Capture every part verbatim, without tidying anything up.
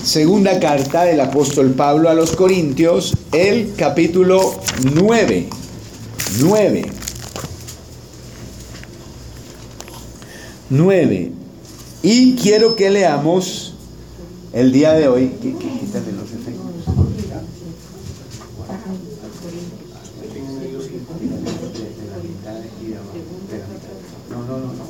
segunda carta del apóstol Pablo a los Corintios, el capítulo nueve. nueve. nueve. Y quiero que leamos el día de hoy. ¿Qué, qué, quítale los efectos? No, no, no, no.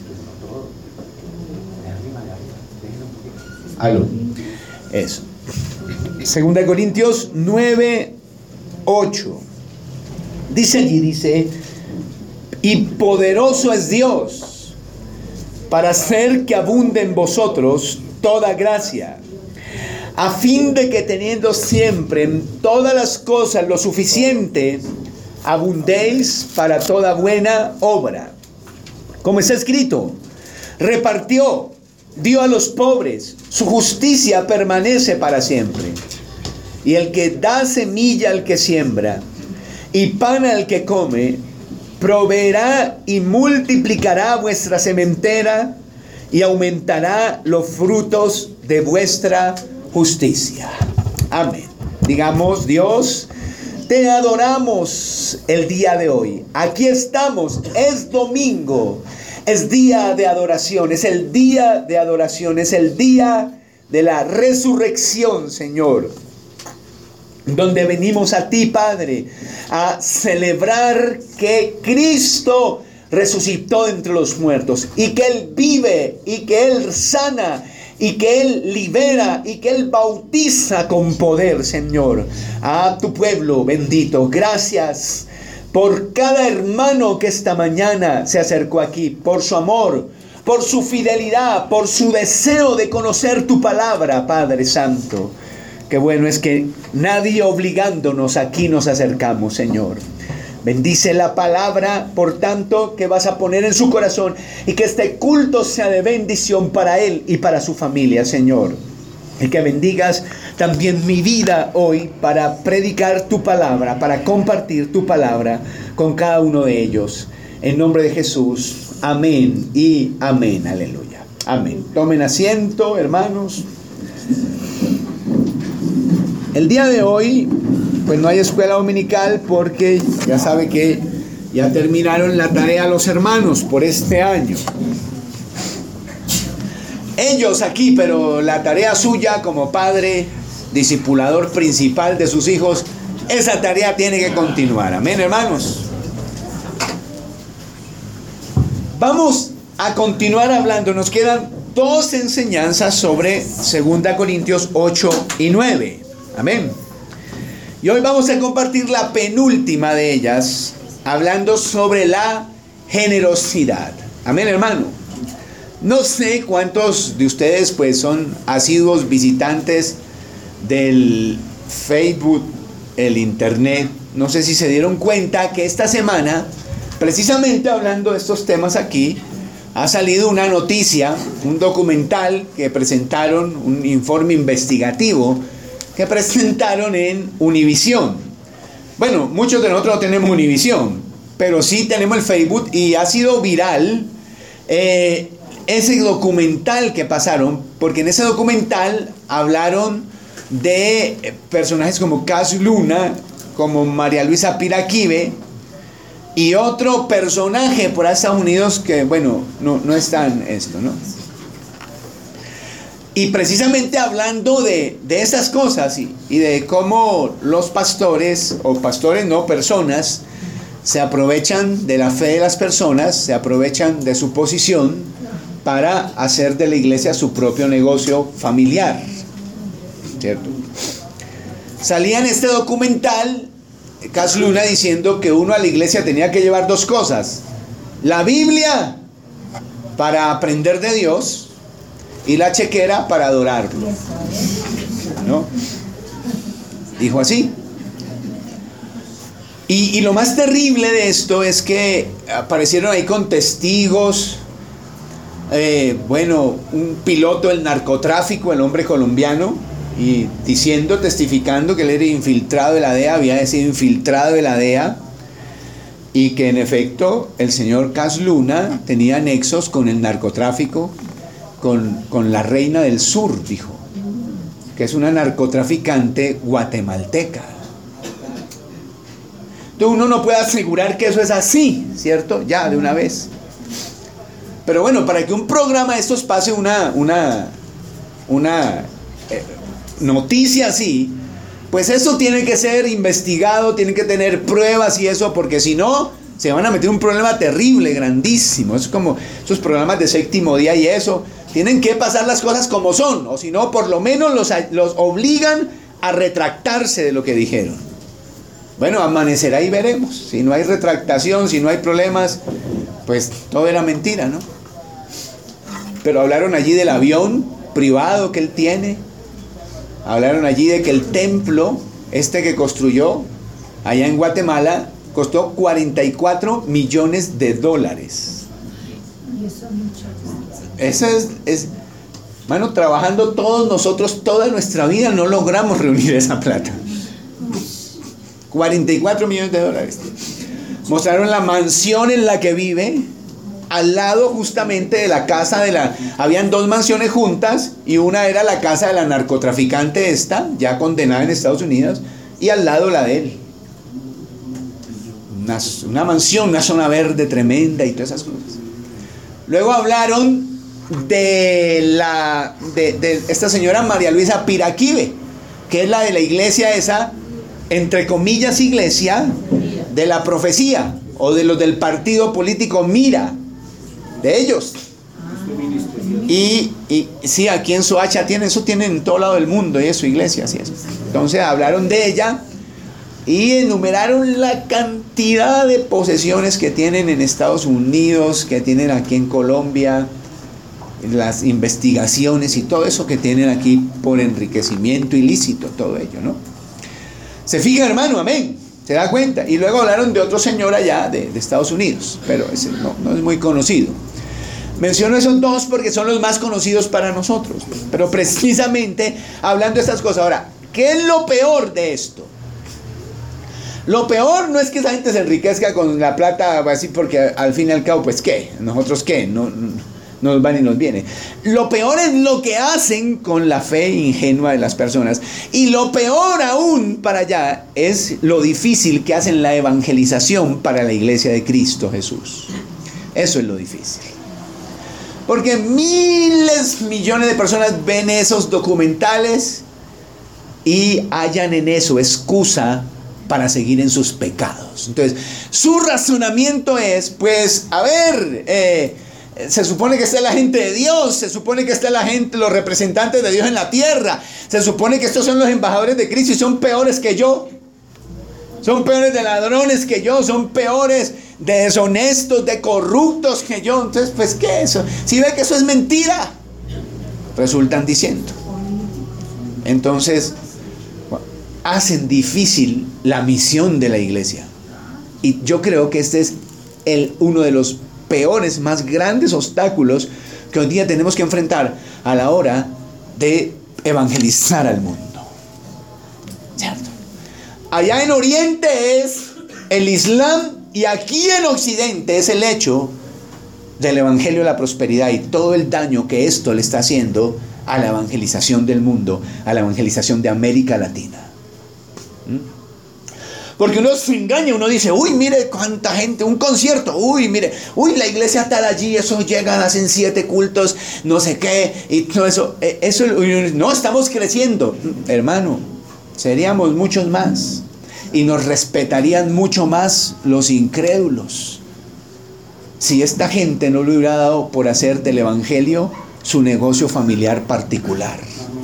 Aló. Eso. Segunda Corintios nueve, ocho. Dice allí, dice, y poderoso es Dios para hacer que abunde en vosotros toda gracia, a fin de que teniendo siempre en todas las cosas lo suficiente, abundéis para toda buena obra. Como está escrito, repartió, dio a los pobres, su justicia permanece para siempre. Y el que da semilla al que siembra, y pan al que come, proveerá y multiplicará vuestra sementera, y aumentará los frutos de vuestra justicia. Amén. Digamos, Dios, te adoramos el día de hoy. Aquí estamos, es domingo, es día de adoración, es el día de adoración, es el día de la resurrección, Señor, donde venimos a ti, Padre, a celebrar que Cristo resucitó entre los muertos y que Él vive y que Él sana y que Él libera y que Él bautiza con poder, Señor, a tu pueblo bendito. Gracias por cada hermano que esta mañana se acercó aquí, por su amor, por su fidelidad, por su deseo de conocer tu palabra, Padre Santo. Qué bueno es que nadie obligándonos aquí nos acercamos, Señor. Bendice la palabra, por tanto, que vas a poner en su corazón, y que este culto sea de bendición para él y para su familia, Señor. Y que bendigas también mi vida hoy para predicar tu palabra, para compartir tu palabra con cada uno de ellos. En nombre de Jesús, amén y amén. Aleluya. Amén. Tomen asiento, hermanos. El día de hoy, pues no hay escuela dominical porque ya sabe que ya terminaron la tarea los hermanos por este año. Ellos aquí, pero la tarea suya como padre, discipulador principal de sus hijos, esa tarea tiene que continuar. Amén, hermanos. Vamos a continuar hablando. Nos quedan dos enseñanzas sobre segunda Corintios ocho y nueve. Amén. Y hoy vamos a compartir la penúltima de ellas, hablando sobre la generosidad. Amén, hermano. No sé cuántos de ustedes pues son asiduos visitantes del Facebook, el internet. No sé si se dieron cuenta que esta semana, precisamente hablando de estos temas aquí, ha salido una noticia, un documental que presentaron, un informe investigativo que presentaron en Univisión. Bueno, muchos de nosotros no tenemos Univisión, pero sí tenemos el Facebook, y ha sido viral eh, ese documental que pasaron, porque en ese documental hablaron de personajes como Cash Luna, como María Luisa Piraquive, y otro personaje por Estados Unidos que, bueno, no, no está en esto, ¿no? Y precisamente hablando de, de esas cosas y, y de cómo los pastores, o pastores no, personas, se aprovechan de la fe de las personas, se aprovechan de su posición para hacer de la iglesia su propio negocio familiar, ¿cierto? Salía en este documental Cash Luna diciendo que uno a la iglesia tenía que llevar dos cosas: la Biblia para aprender de Dios y la chequera para adorarlo, ¿no? Dijo así. Y, y lo más terrible de esto es que aparecieron ahí con testigos, eh, bueno, un piloto del narcotráfico, el hombre colombiano, y diciendo, testificando que él era infiltrado de la D E A, había sido infiltrado de la D E A, y que en efecto el señor Cash Luna tenía nexos con el narcotráfico, con, con la reina del sur, dijo. que es una narcotraficante guatemalteca. Entonces uno no puede asegurar que eso es así, ¿cierto? Ya, de una vez. Pero bueno, para que un programa de estos pase una, una, una eh, noticia así, pues eso tiene que ser investigado, tiene que tener pruebas y eso, porque si no, se van a meter un problema terrible, grandísimo. Es como esos programas de séptimo día y eso. Tienen que pasar las cosas como son, o si no, por lo menos los, los obligan a retractarse de lo que dijeron. Bueno, amanecerá y veremos. Si no hay retractación, si no hay problemas, pues todo era mentira, ¿no? Pero hablaron allí del avión privado que él tiene. Hablaron allí de que el templo, este que construyó allá en Guatemala, costó cuarenta y cuatro millones de dólares. Eso es, es, bueno, trabajando todos nosotros, toda nuestra vida no logramos reunir esa plata. cuarenta y cuatro millones de dólares. Mostraron la mansión en la que vive, al lado justamente de la casa de la... Habían dos mansiones juntas, y una era la casa de la narcotraficante esta, ya condenada en Estados Unidos, y al lado la de él. Una, una mansión, una zona verde tremenda y todas esas cosas. Luego hablaron de la de, de esta señora María Luisa Piraquive, que es la de la iglesia esa, entre comillas iglesia, de la profecía, o de los del partido político Mira, de ellos. Y, y sí, aquí en Soacha tienen, eso tienen en todo lado del mundo, y es su iglesia, así es. Entonces hablaron de ella y enumeraron la cantidad de posesiones que tienen en Estados Unidos, que tienen aquí en Colombia, las investigaciones y todo eso que tienen aquí por enriquecimiento ilícito, todo ello, ¿no? Se fija, hermano, amén, se da cuenta. Y luego hablaron de otro señor allá de, de Estados Unidos, pero ese no, no es muy conocido. Menciono esos dos porque son los más conocidos para nosotros, pero precisamente hablando de estas cosas. Ahora, ¿qué es lo peor de esto? Lo peor no es que esa gente se enriquezca con la plata así, porque al fin y al cabo, pues ¿qué? ¿Nosotros qué? No, no nos van y nos viene. Lo peor es lo que hacen con la fe ingenua de las personas. Y lo peor aún para allá es lo difícil que hacen la evangelización para la iglesia de Cristo Jesús. Eso es lo difícil. Porque miles, millones de personas ven esos documentales y hallan en eso excusa para seguir en sus pecados. Entonces, su razonamiento es, pues, a ver, eh, se supone que está la gente de Dios, se supone que está la gente, los representantes de Dios en la tierra, se supone que estos son los embajadores de Cristo y son peores que yo, son peores de ladrones que yo, son peores de deshonestos, de corruptos que yo. Entonces, pues, ¿qué es eso? Si ve que eso es mentira, resultan diciendo. Entonces, hacen difícil la misión de la iglesia. Y yo creo que este es el, uno de los peores, más grandes obstáculos que hoy día tenemos que enfrentar a la hora de evangelizar al mundo. ¿Cierto? Allá en Oriente es el Islam y aquí en Occidente es el hecho del evangelio de la prosperidad y todo el daño que esto le está haciendo a la evangelización del mundo, a la evangelización de América Latina. Porque uno se engaña, uno dice, uy, mire cuánta gente, un concierto, uy, mire, uy, la iglesia está allí, eso llegan, hacen siete cultos, no sé qué, y todo eso, eso, no, estamos creciendo, hermano, seríamos muchos más, y nos respetarían mucho más los incrédulos, si esta gente no le hubiera dado por hacer del evangelio su negocio familiar particular.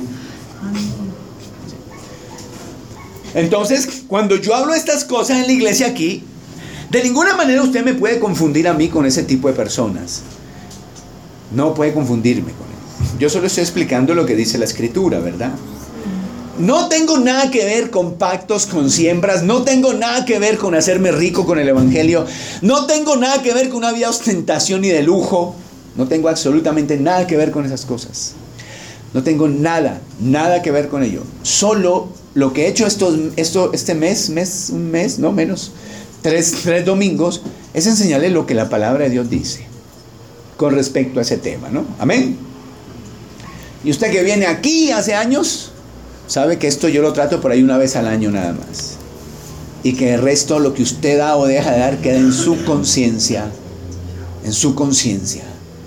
Entonces, cuando yo hablo de estas cosas en la iglesia aquí, de ninguna manera usted me puede confundir a mí con ese tipo de personas. No puede confundirme con él. Yo solo estoy explicando lo que dice la Escritura, ¿verdad? No tengo nada que ver con pactos, con siembras. No tengo nada que ver con hacerme rico con el evangelio. No tengo nada que ver con una vida de ostentación y de lujo. No tengo absolutamente nada que ver con esas cosas. No tengo nada, nada que ver con ello. Solo lo que he hecho estos, esto, este mes, mes, un mes, no menos, tres, tres domingos, es enseñarle lo que la palabra de Dios dice con respecto a ese tema, ¿no? Amén. Y usted que viene aquí hace años, sabe que esto yo lo trato por ahí una vez al año nada más. Y que el resto, lo que usted da o deja de dar, queda en su conciencia, en su conciencia,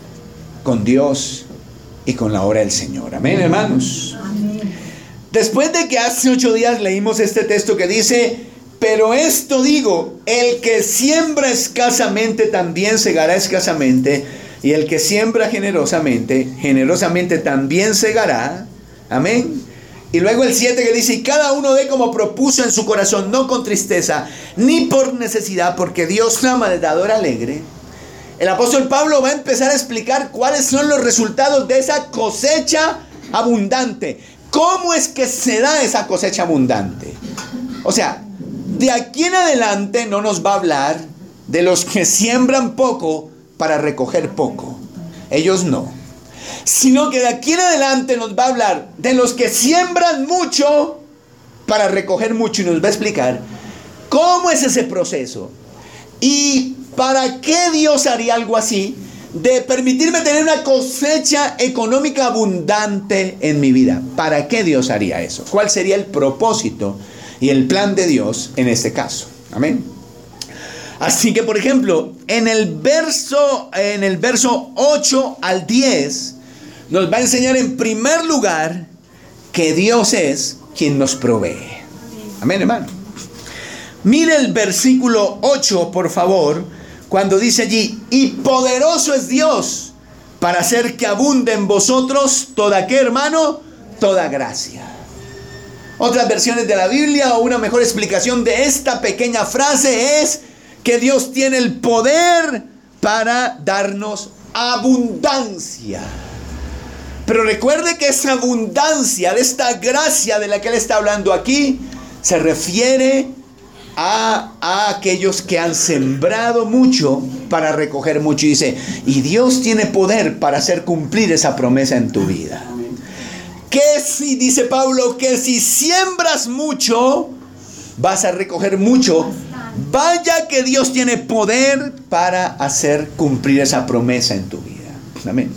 con Dios y con la obra del Señor. Amén, hermanos. Amén. Después de que hace ocho días leímos este texto que dice: pero esto digo, el que siembra escasamente también segará escasamente, y el que siembra generosamente, generosamente también segará. Amén. Y luego el siete que dice: y cada uno dé como propuso en su corazón, no con tristeza, ni por necesidad, porque Dios ama al dador alegre. El apóstol Pablo va a empezar a explicar cuáles son los resultados de esa cosecha abundante. ¿Cómo es que se da esa cosecha abundante? O sea, de aquí en adelante no nos va a hablar de los que siembran poco para recoger poco. Ellos no. Sino que de aquí en adelante nos va a hablar de los que siembran mucho para recoger mucho. Y nos va a explicar cómo es ese proceso. Y para qué Dios haría algo así, de permitirme tener una cosecha económica abundante en mi vida. ¿Para qué Dios haría eso? ¿Cuál sería el propósito y el plan de Dios en este caso? Amén. Así que, por ejemplo, en el verso, en el verso ocho al diez, nos va a enseñar en primer lugar que Dios es quien nos provee. Amén, hermano. Mire el versículo ocho, por favor, cuando dice allí: y poderoso es Dios para hacer que abunde en vosotros toda, ¿qué, hermano? Toda gracia. Otras versiones de la Biblia, o una mejor explicación de esta pequeña frase, es que Dios tiene el poder para darnos abundancia. Pero recuerde que esa abundancia, de esta gracia de la que Él está hablando aquí, se refiere a, a aquellos que han sembrado mucho para recoger mucho. Y dice: y Dios tiene poder para hacer cumplir esa promesa en tu vida. Que si, dice Pablo, que si siembras mucho, vas a recoger mucho. Vaya que Dios tiene poder para hacer cumplir esa promesa en tu vida. Amén.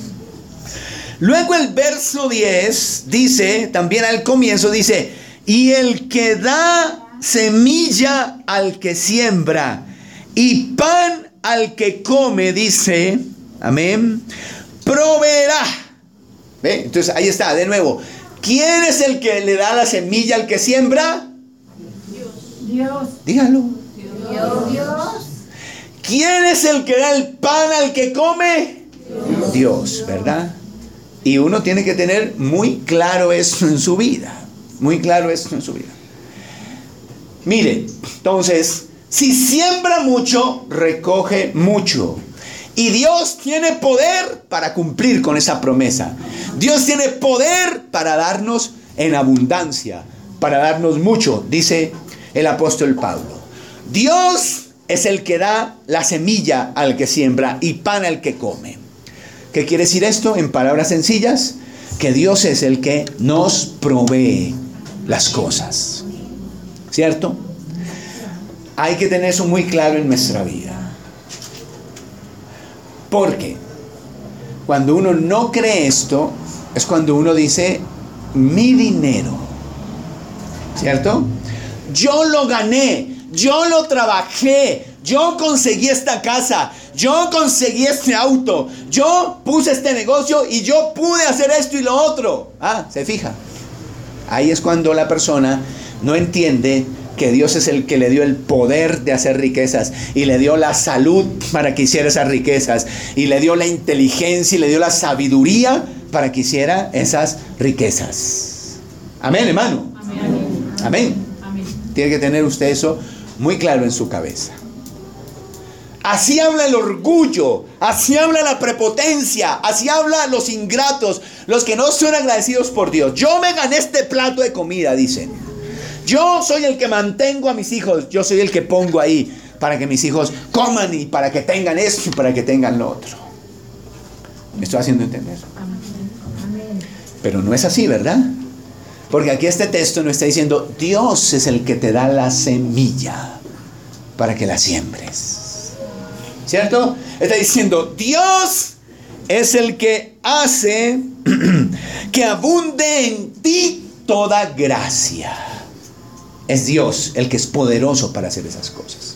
Luego el verso diez dice, también al comienzo dice: y el que da semilla al que siembra y pan al que come, dice, amén, proveerá. ¿Ve? Entonces ahí está, de nuevo. ¿Quién es el que le da la semilla al que siembra? Dios. Dios. Dígalo. Dios. Dios. ¿Quién es el que da el pan al que come? Dios. Dios, ¿verdad? Y uno tiene que tener muy claro eso en su vida. Muy claro eso en su vida. Mire, entonces, si siembra mucho, recoge mucho. Y Dios tiene poder para cumplir con esa promesa. Dios tiene poder para darnos en abundancia, para darnos mucho, dice el apóstol Pablo. Dios es el que da la semilla al que siembra y pan al que come. ¿Qué quiere decir esto? En palabras sencillas, que Dios es el que nos provee las cosas. ¿Cierto? Hay que tener eso muy claro en nuestra vida. Porque cuando uno no cree esto, es cuando uno dice: mi dinero. ¿Cierto? Yo lo gané, yo lo trabajé, yo conseguí esta casa, yo conseguí este auto, yo puse este negocio y yo pude hacer esto y lo otro. Ah, se fija. Ahí es cuando la persona no entiende que Dios es el que le dio el poder de hacer riquezas, y le dio la salud para que hiciera esas riquezas, y le dio la inteligencia y le dio la sabiduría para que hiciera esas riquezas. Amén, hermano. Amén. Amén. Amén. Tiene que tener usted eso muy claro en su cabeza. Así habla el orgullo, así habla la prepotencia, así habla los ingratos, los que no son agradecidos por Dios. Yo me gané este plato de comida, dicen. Yo soy el que mantengo a mis hijos, yo soy el que pongo ahí para que mis hijos coman y para que tengan esto y para que tengan lo otro. ¿Me estoy haciendo entender? Pero no es así, ¿verdad? Porque aquí este texto nos está diciendo: Dios es el que te da la semilla para que la siembres. ¿Cierto? Está diciendo: Dios es el que hace que abunde en ti toda gracia. Es Dios el que es poderoso para hacer esas cosas.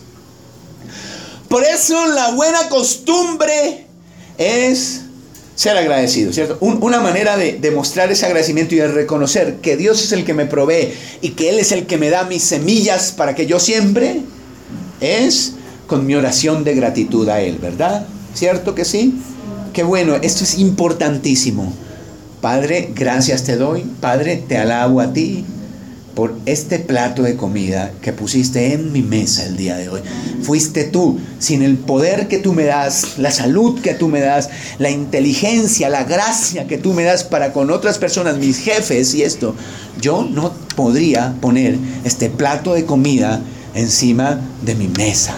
Por eso la buena costumbre es ser agradecido, ¿cierto? Un, una manera de, de mostrar ese agradecimiento y de reconocer que Dios es el que me provee y que Él es el que me da mis semillas para que yo siembre, es con mi oración de gratitud a Él, ¿verdad? ¿Cierto que sí? Qué bueno, esto es importantísimo. Padre, gracias te doy. Padre, te alabo a ti por este plato de comida que pusiste en mi mesa el día de hoy. Fuiste tú, sin el poder que tú me das, la salud que tú me das, la inteligencia, la gracia que tú me das para con otras personas, mis jefes y esto, yo no podría poner este plato de comida encima de mi mesa.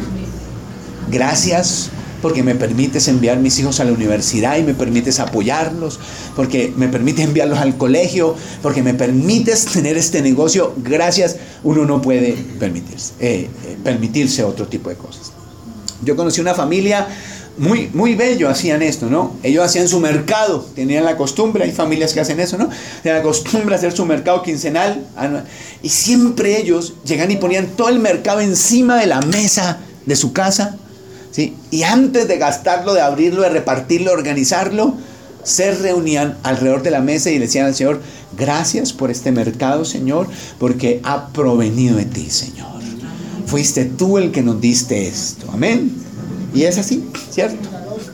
Gracias porque me permites enviar mis hijos a la universidad y me permites apoyarlos, porque me permites enviarlos al colegio, porque me permites tener este negocio. Gracias. Uno no puede permitirse, eh, eh, permitirse otro tipo de cosas. Yo conocí una familia muy, muy bello, hacían esto, ¿no? Ellos hacían su mercado, tenían la costumbre, hay familias que hacen eso, ¿no? Tenían la costumbre de hacer su mercado quincenal, anual, y siempre ellos llegan y ponían todo el mercado encima de la mesa de su casa, ¿sí? Y antes de gastarlo, de abrirlo, de repartirlo, de organizarlo, se reunían alrededor de la mesa y le decían al Señor: gracias por este mercado, Señor, porque ha provenido de ti, Señor. Fuiste tú el que nos diste esto. Amén. Y es así, ¿cierto?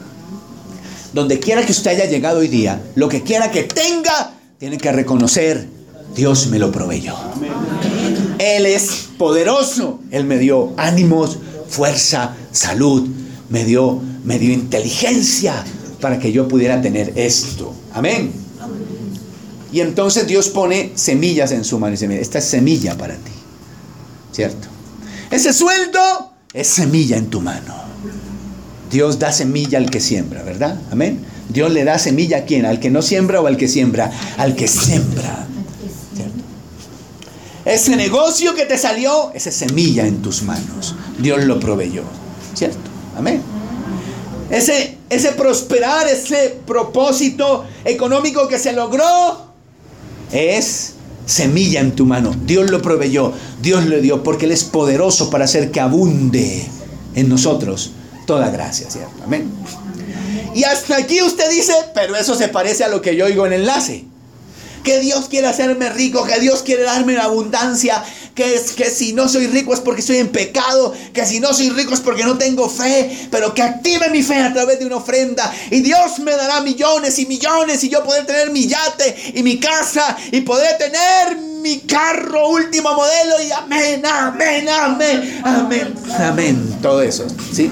Donde quiera que usted haya llegado hoy día, lo que quiera que tenga, tiene que reconocer: Dios me lo proveyó. Él es poderoso. Él me dio ánimos, fuerza, salud, me dio, me dio inteligencia para que yo pudiera tener esto. Amén. Y entonces Dios pone semillas en su mano y dice: mira, esta es semilla para ti, ¿cierto? Ese sueldo es semilla en tu mano. Dios da semilla al que siembra, ¿verdad? Amén. Dios le da semilla a quién, al que no siembra o al que siembra, al que siembra, ¿cierto? Ese negocio que te salió, esa es semilla en tus manos. Dios lo proveyó, ¿cierto? Amén. Ese, ese prosperar, ese propósito económico que se logró, es semilla en tu mano. Dios lo proveyó, Dios lo dio, porque Él es poderoso para hacer que abunde en nosotros toda gracia, ¿cierto? Amén. Y hasta aquí usted dice: pero eso se parece a lo que yo oigo en Enlace. Que Dios quiere hacerme rico, que Dios quiere darme una abundancia, que, es, que si no soy rico es porque estoy en pecado, que si no soy rico es porque no tengo fe, pero que active mi fe a través de una ofrenda y Dios me dará millones y millones y yo poder tener mi yate y mi casa y poder tener mi carro último modelo y amén, amén, amén, amén, amén, todo eso, ¿sí?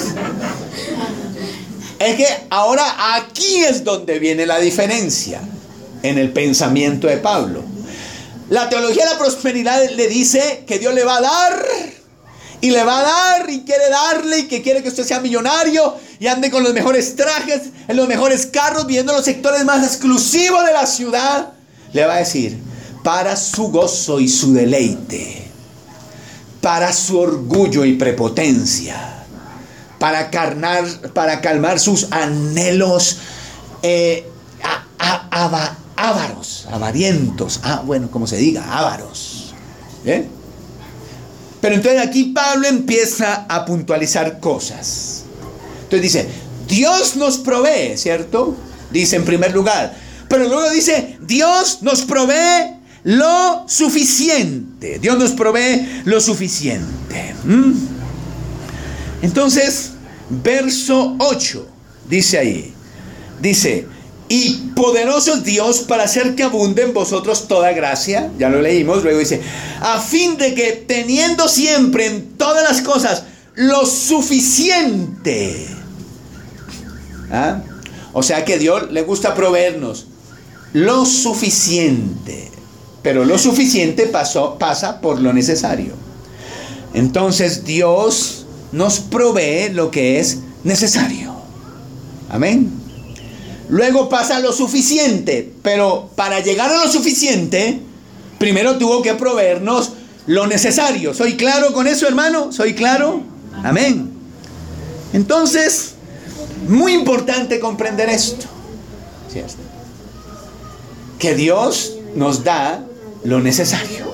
Es que ahora aquí es donde viene la diferencia en el pensamiento de Pablo. La teología de la prosperidad le dice que Dios le va a dar y le va a dar y quiere darle y que quiere que usted sea millonario y ande con los mejores trajes, en los mejores carros, viviendo en los sectores más exclusivos de la ciudad. Le va a decir: para su gozo y su deleite, para su orgullo y prepotencia, para, carnar, para calmar sus anhelos eh, a, a, a, ávaros, avarientos, ah, bueno, como se diga, ávaros. ¿Eh? Pero entonces aquí Pablo empieza a puntualizar cosas. Entonces dice: Dios nos provee, ¿cierto? Dice en primer lugar. Pero luego dice: Dios nos provee lo suficiente. Dios nos provee lo suficiente. ¿Mm? Entonces, verso ocho, dice ahí, dice: y poderoso es Dios para hacer que abunde en vosotros toda gracia. Ya lo leímos. Luego dice: a fin de que teniendo siempre en todas las cosas lo suficiente. ¿Ah? O sea que Dios le gusta proveernos lo suficiente. Pero lo suficiente pasó, pasa por lo necesario. Entonces Dios nos provee lo que es necesario. Amén. Luego pasa lo suficiente, pero para llegar a lo suficiente, primero tuvo que proveernos lo necesario. ¿Soy claro con eso, hermano? ¿Soy claro? Amén. Entonces, muy importante comprender esto, ¿cierto? Que Dios nos da lo necesario.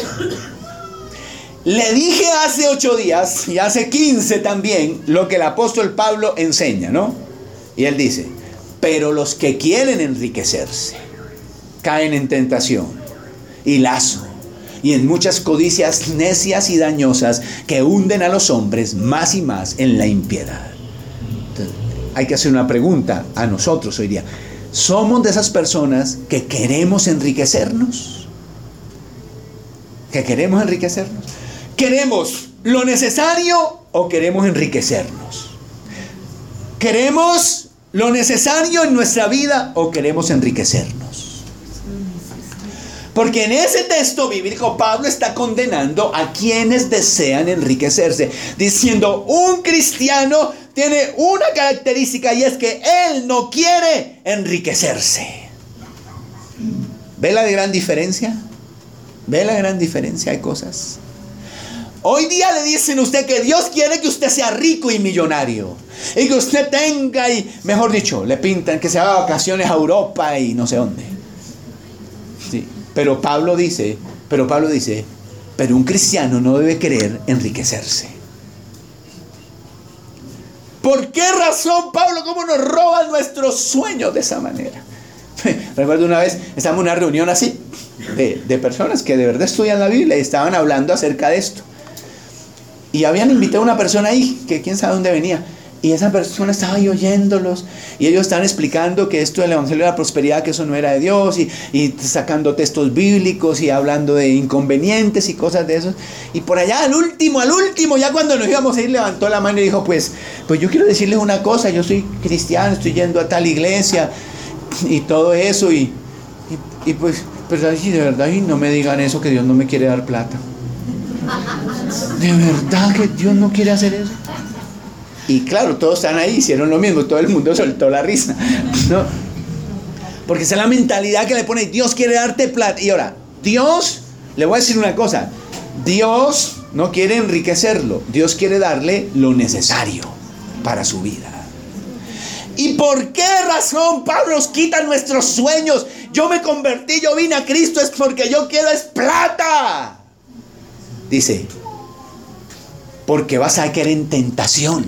Le dije hace ocho días y hace quince también lo que el apóstol Pablo enseña, ¿no? Y él dice, pero los que quieren enriquecerse caen en tentación y lazo y en muchas codicias necias y dañosas que hunden a los hombres más y más en la impiedad. Entonces, hay que hacer una pregunta a nosotros hoy día. ¿Somos de esas personas que queremos enriquecernos? ¿Que queremos enriquecernos? ¿Queremos lo necesario o queremos enriquecernos? ¿Queremos lo necesario en nuestra vida o queremos enriquecernos? Porque en ese texto bíblico Pablo está condenando a quienes desean enriquecerse, diciendo, un cristiano tiene una característica y es que él no quiere enriquecerse. ¿Ve la gran diferencia? ¿Ve la gran diferencia? Hay cosas. Hoy día le dicen a usted que Dios quiere que usted sea rico y millonario. Y que usted tenga, y mejor dicho, le pintan que se va de vacaciones a Europa y no sé dónde. Sí. Pero Pablo dice, pero Pablo dice, pero un cristiano no debe querer enriquecerse. ¿Por qué razón, Pablo, cómo nos roban nuestros sueños de esa manera? Recuerdo una vez, estábamos en una reunión así, de, de personas que de verdad estudian la Biblia y estaban hablando acerca de esto. Y habían invitado a una persona ahí, que quién sabe dónde venía. Y esa persona estaba ahí oyéndolos. Y ellos estaban explicando que esto del Evangelio de la Prosperidad, que eso no era de Dios. Y, y sacando textos bíblicos y hablando de inconvenientes y cosas de esos. Y por allá, al último, al último, ya cuando nos íbamos a ir, levantó la mano y dijo, pues, pues yo quiero decirles una cosa. Yo soy cristiano, estoy yendo a tal iglesia y todo eso. Y, y, y pues, pues, ay, de verdad, y no me digan eso, que Dios no me quiere dar plata. ¿De verdad que Dios no quiere hacer eso? Y claro, todos están ahí, hicieron lo mismo, todo el mundo soltó la risa, ¿no? Porque esa es la mentalidad que le pone, Dios quiere darte plata. Y ahora, Dios, le voy a decir una cosa, Dios no quiere enriquecerlo, Dios quiere darle lo necesario para su vida. ¿Y por qué razón Pablo nos quita nuestros sueños? Yo me convertí, yo vine a Cristo, es porque yo quiero es plata. Dice, porque vas a caer en tentación,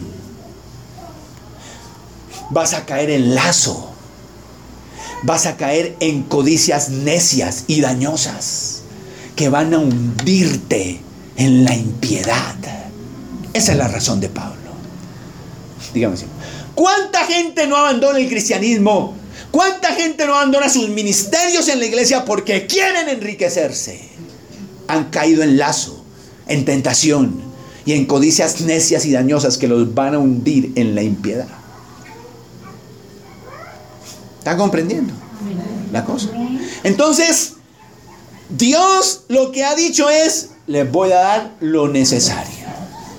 vas a caer en lazo, vas a caer en codicias necias y dañosas que van a hundirte en la impiedad. Esa es la razón de Pablo. Dígame así, ¿cuánta gente no abandona el cristianismo? ¿Cuánta gente no abandona sus ministerios en la iglesia porque quieren enriquecerse? Han caído en lazo, en tentación y en codicias necias y dañosas que los van a hundir en la impiedad. ¿Están comprendiendo la cosa? Entonces, Dios lo que ha dicho es, les voy a dar lo necesario.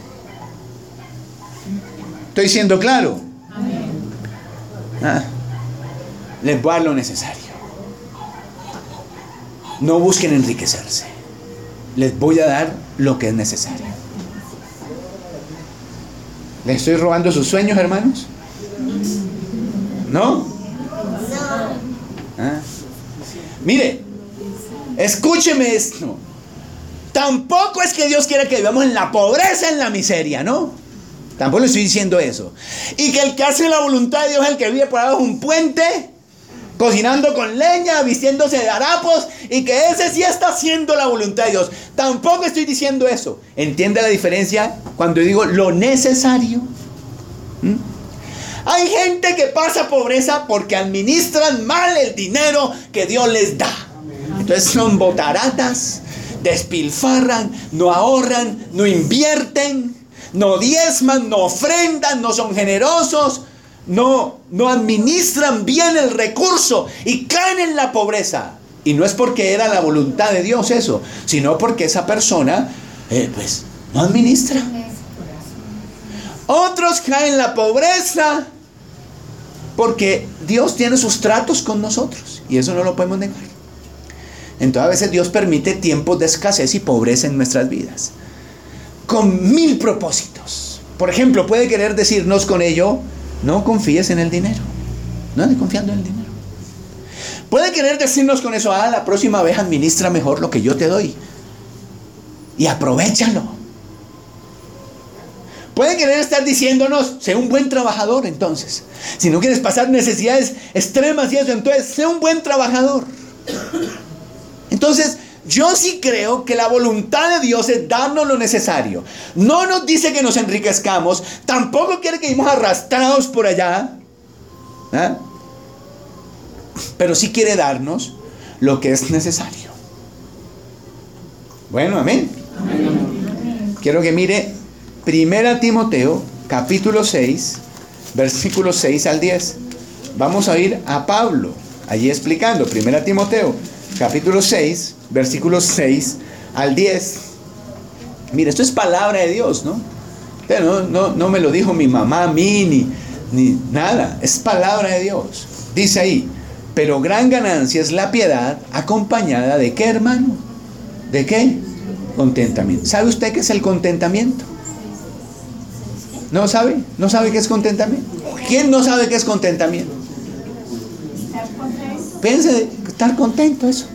¿Estoy siendo claro? Ah, les voy a dar lo necesario. No busquen enriquecerse. Les voy a dar lo que es necesario. ¿Les estoy robando sus sueños, hermanos? ¿No? ¿Ah? Mire, escúcheme esto. Tampoco es que Dios quiere que vivamos en la pobreza, en la miseria, ¿no? Tampoco le estoy diciendo eso. Y que el que hace la voluntad de Dios es el que vive por abajo de un puente, cocinando con leña, vistiéndose de harapos, y que ese sí está haciendo la voluntad de Dios. Tampoco estoy diciendo eso. ¿Entiende la diferencia cuando digo lo necesario? ¿Mm? Hay gente que pasa pobreza porque administran mal el dinero que Dios les da. Entonces son botaratas, despilfarran, no ahorran, no invierten, no diezman, no ofrendan, no son generosos, no, no administran bien el recurso y caen en la pobreza. Y no es porque era la voluntad de Dios eso, sino porque esa persona eh, pues no administra. Otros caen en la pobreza porque Dios tiene sus tratos con nosotros y eso no lo podemos negar. Entonces a veces Dios permite tiempos de escasez y pobreza en nuestras vidas con mil propósitos. Por ejemplo, puede querer decirnos con ello, no confíes en el dinero, no andes confiando en el dinero. Puede querer decirnos con eso: ah, la próxima vez administra mejor lo que yo te doy y aprovéchalo. Puede querer estar diciéndonos: sé un buen trabajador. Entonces, si no quieres pasar necesidades extremas y eso, entonces sé un buen trabajador. Entonces, yo sí creo que la voluntad de Dios es darnos lo necesario. No nos dice que nos enriquezcamos, tampoco quiere que vivamos arrastrados por allá, ¿eh? Pero sí quiere darnos lo que es necesario. Bueno, amén. Amén. Quiero que mire Primera Timoteo, capítulo seis, versículos seis al diez. Vamos a ir a Pablo allí explicando. Primera Timoteo, capítulo seis, versículos seis al diez. Mire, esto es palabra de Dios, ¿no? No, no, no me lo dijo mi mamá a mí, ni, ni nada. Es palabra de Dios. Dice ahí: pero gran ganancia es la piedad acompañada de ¿qué, hermano? ¿De qué? Contentamiento. ¿Sabe usted qué es el contentamiento? ¿No sabe? ¿No sabe qué es contentamiento? ¿Quién no sabe qué es contentamiento? Piense de estar contento, eso.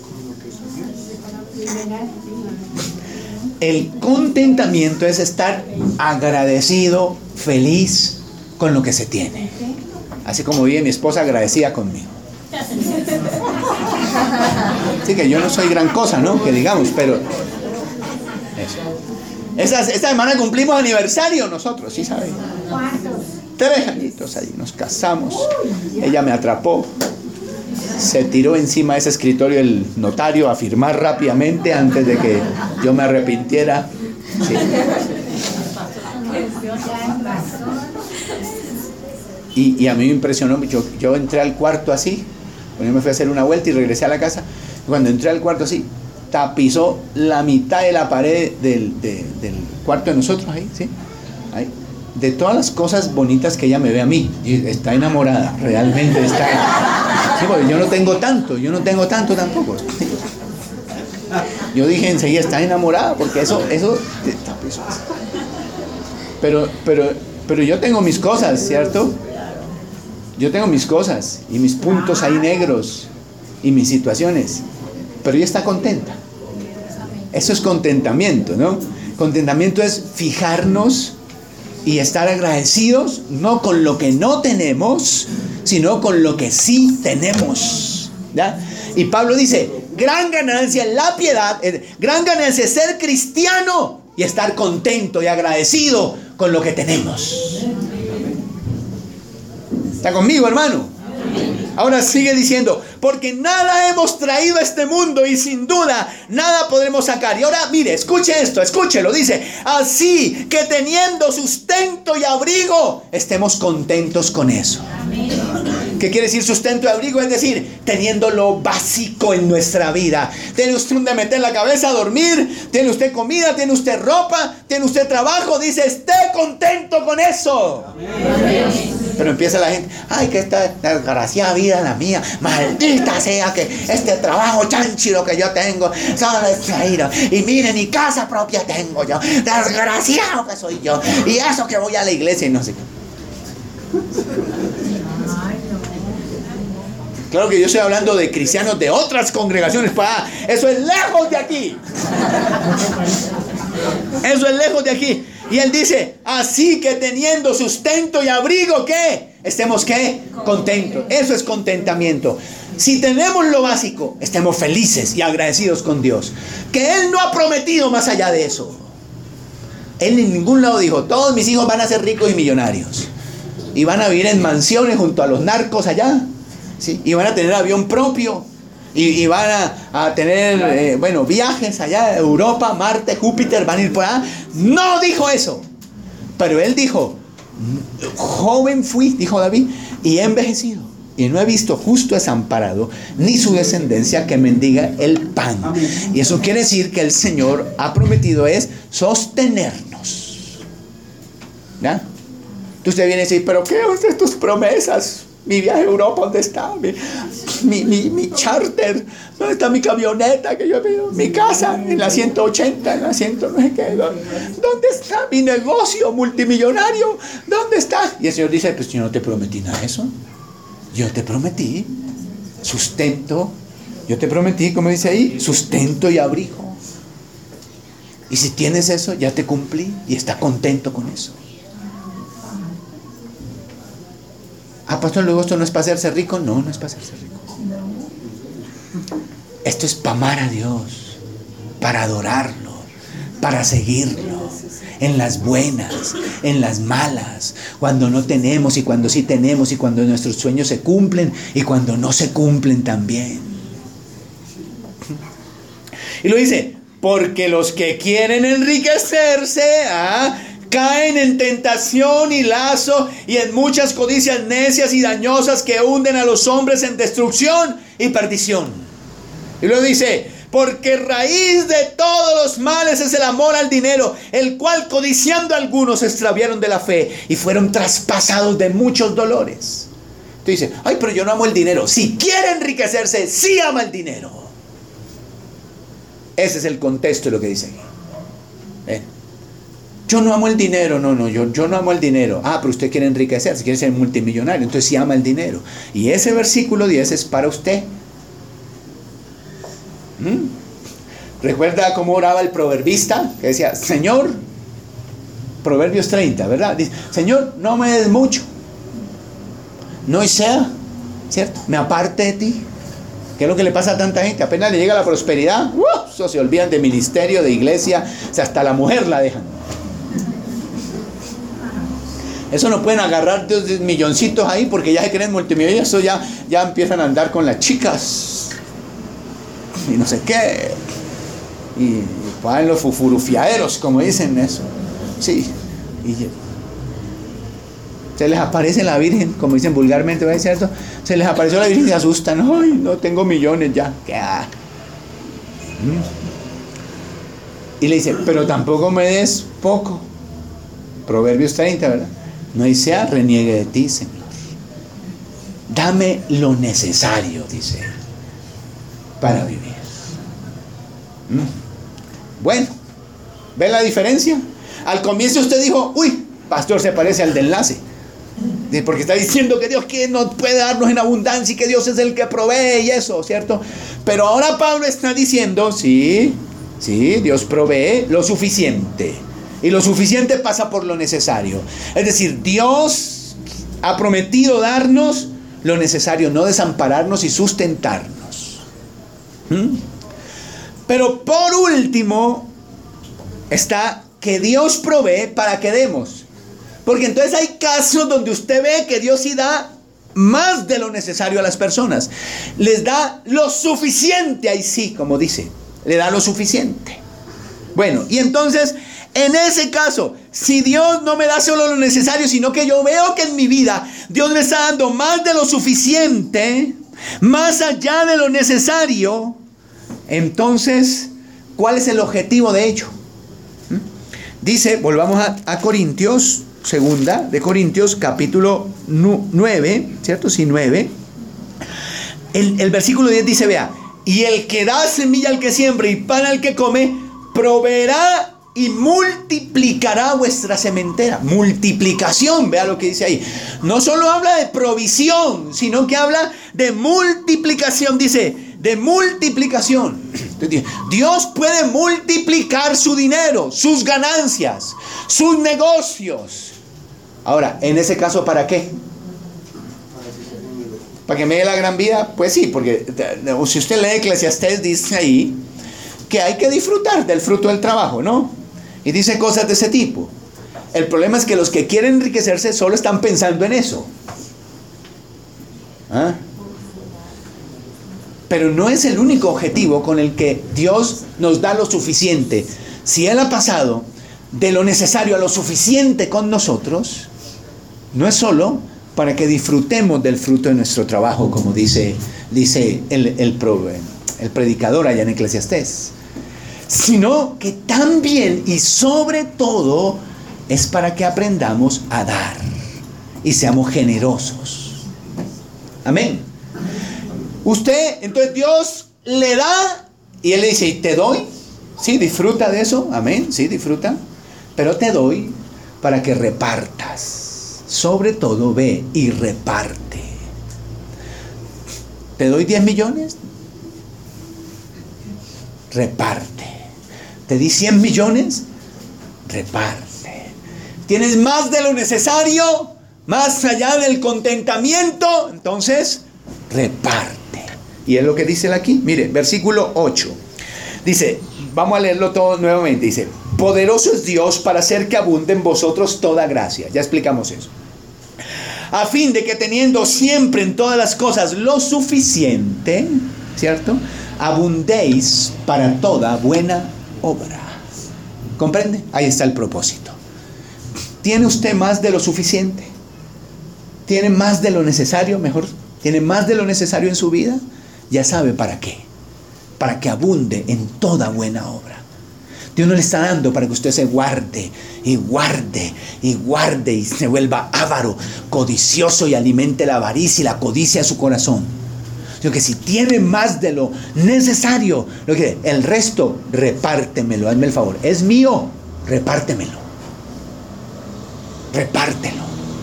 El contentamiento es estar agradecido, feliz con lo que se tiene. Así como vive mi esposa agradecida conmigo. Así que yo no soy gran cosa, ¿no? Que digamos, pero eso. Esta, esta semana cumplimos aniversario nosotros, ¿sí saben? ¿Cuántos? Tres añitos ahí, nos casamos. Ella me atrapó. Se tiró encima de ese escritorio el notario a firmar rápidamente antes de que yo me arrepintiera. Sí. Y, y a mí me impresionó. Yo, yo entré al cuarto así. Yo me fui a hacer una vuelta y regresé a la casa. Cuando entré al cuarto así, tapizó la mitad de la pared del, de, del cuarto de nosotros ahí, ¿sí? Ahí. De todas las cosas bonitas que ella me ve a mí. Y está enamorada, realmente está. Sí, porque yo no tengo tanto, yo no tengo tanto tampoco. Yo dije enseguida: está enamorada, porque eso, eso tapizó. Pero, pero, pero yo tengo mis cosas, ¿cierto? Yo tengo mis cosas y mis puntos ahí negros y mis situaciones. Pero ella está contenta. Eso es contentamiento, ¿no? Contentamiento es fijarnos y estar agradecidos, no con lo que no tenemos, sino con lo que sí tenemos, ¿ya? Y Pablo dice: gran ganancia es la piedad, gran ganancia es ser cristiano y estar contento y agradecido con lo que tenemos. ¿Está conmigo, hermano? Ahora sigue diciendo: porque nada hemos traído a este mundo y sin duda nada podremos sacar. Y ahora mire, escuche esto, escúchelo. Dice: así que teniendo sustento y abrigo, estemos contentos con eso. ¿Qué quiere decir sustento y abrigo? Es decir, teniendo lo básico en nuestra vida. Tiene usted donde meter la cabeza a dormir, tiene usted comida, tiene usted ropa, tiene usted trabajo. Dice: esté contento con eso. Amén. Pero empieza la gente: ay, que esta desgraciada vida la mía, maldita sea que este trabajo chanchiro que yo tengo, y mire, ni casa propia tengo yo, desgraciado que soy yo, y eso que voy a la iglesia y no sé qué. Claro que yo estoy hablando de cristianos de otras congregaciones. Para eso es lejos de aquí. Eso es lejos de aquí. Y él dice: así que teniendo sustento y abrigo, ¿qué? Estemos, ¿qué? Contentos. Eso es contentamiento. Si tenemos lo básico, estemos felices y agradecidos con Dios. Que Él no ha prometido más allá de eso. Él en ningún lado dijo: todos mis hijos van a ser ricos y millonarios, y van a vivir en mansiones junto a los narcos allá, ¿sí? Y van a tener avión propio, y, y van a, a tener eh, bueno, viajes allá, Europa, Marte, Júpiter, van a ir por allá. No dijo eso. Pero Él dijo: joven fui, dijo David, y he envejecido, y no he visto justo desamparado, ni su descendencia que mendiga el pan. Amén. Y eso quiere decir que el Señor ha prometido es sostenernos, ¿ya? Entonces usted viene a decir: pero ¿qué son tus promesas? Mi viaje a Europa, ¿dónde está? Mi, mi, mi, mi charter, ¿dónde está mi camioneta que yo veo? Mi casa en la ciento ochenta, en la cien, no sé qué. ¿Dónde está mi negocio multimillonario? ¿Dónde está? Y el Señor dice: pues yo no te prometí nada de eso. Yo te prometí sustento. Yo te prometí, como dice ahí, sustento y abrigo. Y si tienes eso, ya te cumplí y está contento con eso. Ah, pastor, luego esto no es para hacerse rico. No, no es para hacerse rico. Esto es para amar a Dios, para adorarlo, para seguirlo, en las buenas, en las malas, cuando no tenemos y cuando sí tenemos, y cuando nuestros sueños se cumplen y cuando no se cumplen también. Y lo dice, porque los que quieren enriquecerse, ¿ah? caen en tentación y lazo y en muchas codicias necias y dañosas que hunden a los hombres en destrucción y perdición. Y luego dice, porque raíz de todos los males es el amor al dinero, el cual codiciando algunos se extraviaron de la fe y fueron traspasados de muchos dolores. Entonces dice, ay, pero yo no amo el dinero. Si quiere enriquecerse, sí ama el dinero. Ese es el contexto de lo que dice aquí. ¿Ven? Yo no amo el dinero, no, no, yo, yo no amo el dinero. Ah, pero usted quiere enriquecerse, quiere ser multimillonario, entonces sí ama el dinero. Y ese versículo diez es para usted. ¿Mm? ¿Recuerda cómo oraba el proverbista? Que decía, Señor, Proverbios treinta, ¿verdad? Dice, Señor, no me des mucho, no y sea, ¿cierto? Me aparte de ti. ¿Qué es lo que le pasa a tanta gente? Apenas le llega la prosperidad, ¡uh! Eso se olvidan de ministerio, de iglesia, o sea, hasta la mujer la dejan. Eso no pueden agarrar dos milloncitos ahí porque ya se creen multimillonarios. Eso ya, ya empiezan a andar con las chicas y no sé qué, y, y van los fufurufiaderos, como dicen eso. Sí, y se les aparece la Virgen, como dicen vulgarmente, ¿verdad? ¿Cierto? Se les apareció la Virgen y se asustan. Ay, no tengo millones ya. ¿Mm? Y le dice, pero tampoco me des poco. Proverbios treinta, ¿verdad? No dice, reniegue de ti, Señor. Dame lo necesario, dice, para vivir. ¿Mm? Bueno, ¿ve la diferencia? Al comienzo usted dijo, uy, pastor, se parece al de enlace, porque está diciendo que Dios que nos puede darnos en abundancia y que Dios es el que provee y eso, ¿cierto? Pero ahora Pablo está diciendo, sí, sí, Dios provee lo suficiente, y lo suficiente pasa por lo necesario. Es decir, Dios ha prometido darnos lo necesario, no desampararnos y sustentarnos. ¿Mm? Pero por último está que Dios provee para que demos. Porque entonces hay casos donde usted ve que Dios sí da más de lo necesario a las personas. Les da lo suficiente, ahí sí, como dice, le da lo suficiente. Bueno, y entonces, en ese caso, si Dios no me da solo lo necesario, sino que yo veo que en mi vida Dios me está dando más de lo suficiente, más allá de lo necesario, entonces, ¿cuál es el objetivo de ello? ¿Mm? Dice, volvamos a, a Corintios, segunda de Corintios, capítulo nueve, ¿cierto? Sí, nueve. El, el versículo diez dice, vea, y el que da semilla al que siembra y pan al que come, proveerá y multiplicará vuestra sementera. Multiplicación, vea lo que dice ahí. No solo habla de provisión, sino que habla de multiplicación, dice, de multiplicación. Dios puede multiplicar su dinero, sus ganancias, sus negocios. Ahora, en ese caso, ¿para qué? ¿Para que me dé la gran vida? Pues sí, porque si usted lee Eclesiastés, dice ahí que hay que disfrutar del fruto del trabajo, ¿no? Y dice cosas de ese tipo. El problema es que los que quieren enriquecerse solo están pensando en eso. ¿Ah? Pero no es el único objetivo con el que Dios nos da lo suficiente. Si Él ha pasado de lo necesario a lo suficiente con nosotros, no es solo para que disfrutemos del fruto de nuestro trabajo, como dice, dice el, el, el predicador allá en Eclesiastés, sino que también y sobre todo es para que aprendamos a dar y seamos generosos. Amén. Usted, entonces Dios le da y Él le dice, ¿y te doy? Sí, disfruta de eso. Amén, sí, disfruta. Pero te doy para que repartas. Sobre todo ve y reparte. ¿Te doy diez millones? Reparte. ¿Te di cien millones? Reparte. ¿Tienes más de lo necesario? Más allá del contentamiento, entonces reparte. Y es lo que dice él aquí. Mire, versículo ocho. Dice, vamos a leerlo todo nuevamente. Dice, poderoso es Dios para hacer que abunde en vosotros toda gracia. Ya explicamos eso. A fin de que teniendo siempre en todas las cosas lo suficiente, ¿cierto? Abundéis para toda buena obra. ¿Comprende? Ahí está el propósito. ¿Tiene usted más de lo suficiente? ¿Tiene más de lo necesario? Mejor, ¿tiene más de lo necesario en su vida? Ya sabe para qué. Para que abunde en toda buena obra. Dios no le está dando para que usted se guarde y guarde y guarde y se vuelva avaro, codicioso y alimente la avaricia y la codicia de su corazón. Sino que si tiene más de lo necesario, lo que el resto, repártemelo, hazme el favor. Es mío, repártemelo. Repártelo.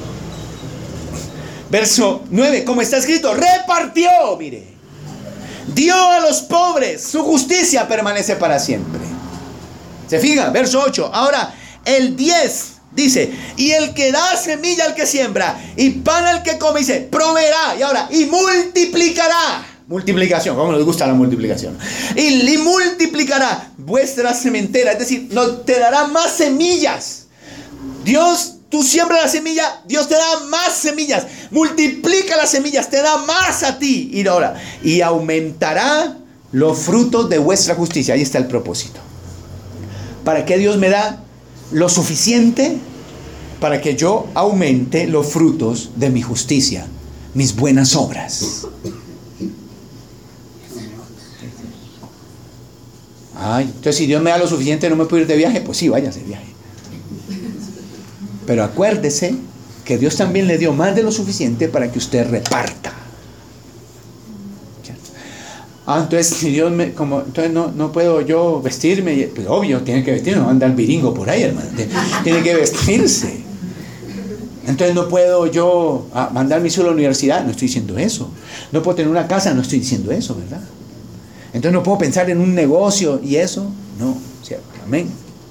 Verso nueve, como está escrito, repartió, mire. Dio a los pobres, su justicia permanece para siempre. ¿Se fija? Verso ocho. Ahora, el diez dice, y el que da semilla al que siembra, y pan al que come, dice, proveerá, y ahora, y multiplicará. Multiplicación, ¿cómo nos gusta la multiplicación? Y, y multiplicará vuestra sementera, es decir, no, te dará más semillas. Dios, tú siembras la semilla, Dios te da más semillas, multiplica las semillas, te da más a ti. Y ahora, y aumentará los frutos de vuestra justicia. Ahí está el propósito. ¿Para qué Dios me da lo suficiente? Para que yo aumente los frutos de mi justicia, mis buenas obras. Ay, entonces si Dios me da lo suficiente, ¿no me puedo ir de viaje? Pues sí, váyase de viaje. Pero acuérdese que Dios también le dio más de lo suficiente para que usted reparta. Ah, entonces si Dios me, como, entonces no, no puedo yo vestirme. Pues obvio, tiene que vestirse, no va a andar viringo por ahí, hermano. Tiene que vestirse. Entonces no puedo yo ah, mandar mi hijo a la universidad, no estoy diciendo eso. No puedo tener una casa, no estoy diciendo eso, ¿verdad? Entonces no puedo pensar en un negocio y eso, no, ¿cierto? Amén.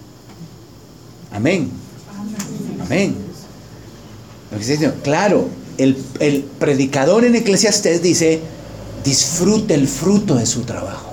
Amén. Amén. Lo que dice, claro, el, el predicador en Eclesiastés dice, disfrute el fruto de su trabajo.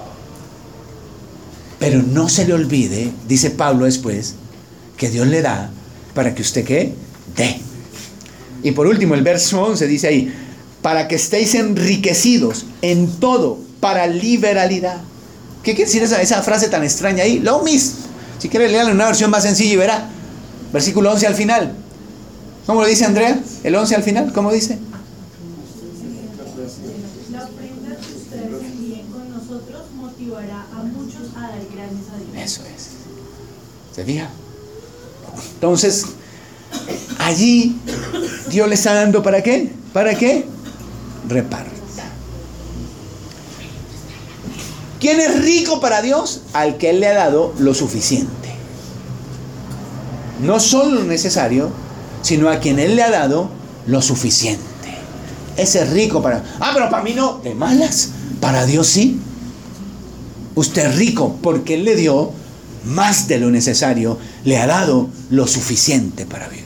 Pero no se le olvide, dice Pablo después, que Dios le da para que usted ¿qué? Dé. Y por último, el verso once dice ahí, para que estéis enriquecidos en todo, para liberalidad. ¿Qué quiere decir esa, esa frase tan extraña ahí? Lo mismo. Si quiere leerla en una versión más sencilla y verá. Versículo once al final. ¿Cómo lo dice Andrea? El once al final, ¿cómo dice? La ofrenda que ustedes envíen con nosotros motivará a muchos a dar gracias a Dios. Eso es. ¿Se fija? Entonces, allí Dios le está dando ¿para qué? ¿Para qué? Reparta. ¿Quién es rico para Dios? Al que Él le ha dado lo suficiente. No solo lo necesario, sino a quien Él le ha dado lo suficiente. Ese es rico para... Ah, pero para mí no. De malas. Para Dios sí. Usted es rico porque Él le dio más de lo necesario. Le ha dado lo suficiente para vivir.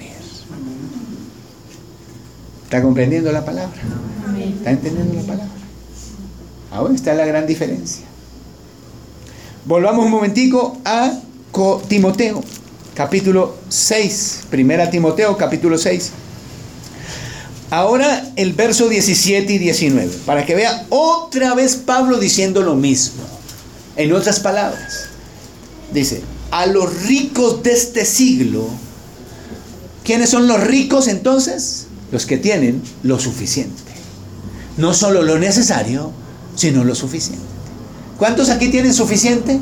¿Está comprendiendo la palabra? ¿Está entendiendo la palabra? Ahora está la gran diferencia. Volvamos un momentico a Timoteo, capítulo seis. Primera Timoteo, capítulo seis. Ahora el verso diecisiete y diecinueve. Para que vea otra vez Pablo diciendo lo mismo. En otras palabras. Dice, a los ricos de este siglo. ¿Quiénes son los ricos entonces? Los que tienen lo suficiente. No solo lo necesario, sino lo suficiente. ¿Cuántos aquí tienen suficiente?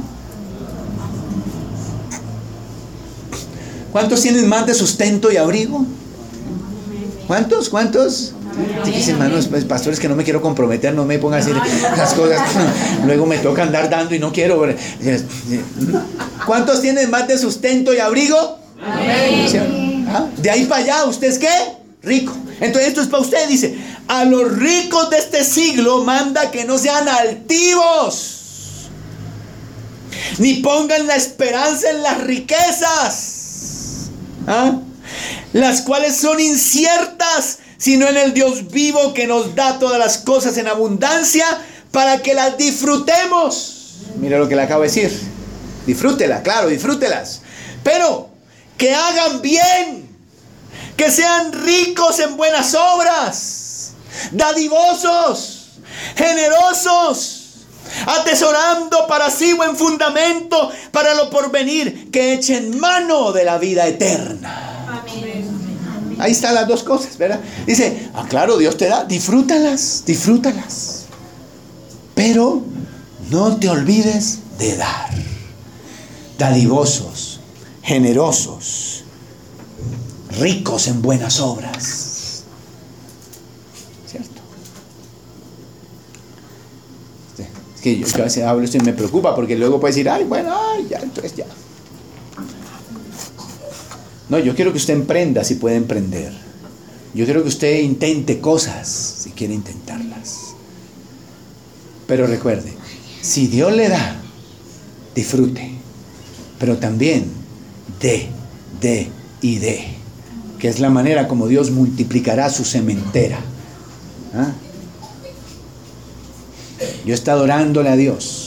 ¿Cuántos tienen más de sustento y abrigo? ¿Cuántos? ¿Cuántos? Dicen, hermanos, pues, pastores, que no me quiero comprometer, no me pongan a decir las cosas. Luego me toca andar dando y no quiero. ¿Cuántos tienen más de sustento y abrigo? ¿Ah? De ahí para allá, ¿usted es qué? Rico. Entonces esto es para usted, dice, A los ricos de este siglo manda que no sean altivos, ni pongan la esperanza en las riquezas, ¿ah? las cuales son inciertas, sino en el Dios vivo que nos da todas las cosas en abundancia para que las disfrutemos. Mira lo que le acabo de decir. Disfrútela, claro, disfrútelas. Pero que hagan bien, que sean ricos en buenas obras, dadivosos, generosos, atesorando para sí buen fundamento para lo porvenir, que echen mano de la vida eterna. Amén. Ahí están las dos cosas, ¿verdad? Dice, ah, claro, Dios te da, disfrútalas, disfrútalas. Pero no te olvides de dar. Dadivosos, generosos, ricos en buenas obras. ¿Cierto? Es que yo, yo a veces hablo esto y me preocupa porque luego puede decir, ay, bueno, ay, ya, entonces ya. No, yo quiero que usted emprenda si puede emprender. Yo quiero que usted intente cosas si quiere intentarlas. Pero recuerde, si Dios le da, disfrute. Pero también dé, dé y dé. Que es la manera como Dios multiplicará su sementera. ¿Ah? Yo he estado orándole a Dios.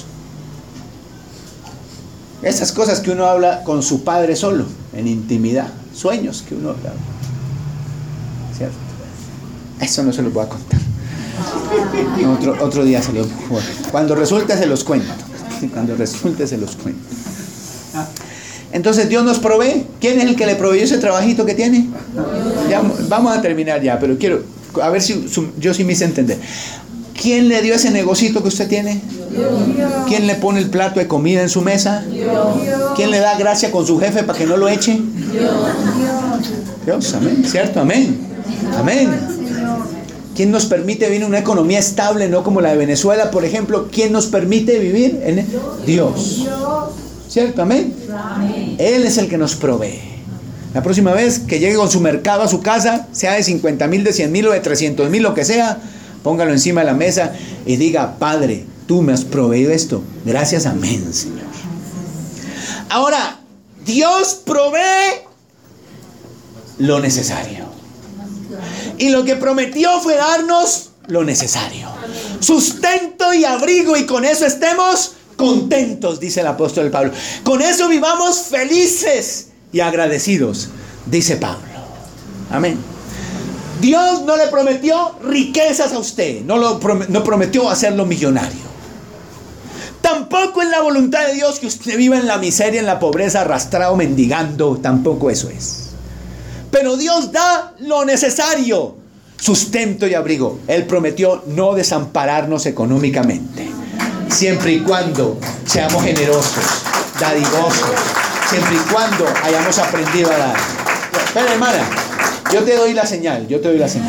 Esas cosas que uno habla con su padre solo, en intimidad. Sueños que uno habla. ¿Cierto? Eso no se los voy a contar. Otro, otro día se los voy a... Cuando resulte se los cuento. Cuando resulte se los cuento. Entonces Dios nos provee. ¿Quién es el que le proveyó ese trabajito que tiene? Ya, vamos a terminar ya, pero quiero a ver si su, yo sí me hice entender. ¿Quién le dio ese negocito que usted tiene? Dios. ¿Quién le pone el plato de comida en su mesa? Dios. ¿Quién le da gracia con su jefe para que no lo eche? Dios. Dios, amén, ¿cierto? Amén. Amén. ¿Quién nos permite vivir en una economía estable, no como la de Venezuela, por ejemplo? ¿Quién nos permite vivir en Dios? ¿Cierto? Amén. Él es el que nos provee. La próxima vez que llegue con su mercado a su casa, sea de cincuenta mil, de cien mil o de trescientos mil, lo que sea, póngalo encima de la mesa y diga, Padre, tú me has proveído esto. Gracias, amén, Señor. Ahora, Dios provee lo necesario. Y lo que prometió fue darnos lo necesario. Sustento y abrigo, y con eso estemos contentos, dice el apóstol Pablo. Con eso vivamos felices y agradecidos, dice Pablo. Amén. Dios no le prometió riquezas a usted, no, lo prom- no prometió hacerlo millonario. Tampoco es la voluntad de Dios que usted viva en la miseria, en la pobreza, arrastrado, mendigando. Tampoco eso es. Pero Dios da lo necesario, sustento y abrigo. Él prometió no desampararnos económicamente, siempre y cuando seamos generosos, dadivosos, siempre y cuando hayamos aprendido a dar. Espera, hermana, yo te doy la señal, yo te doy la señal.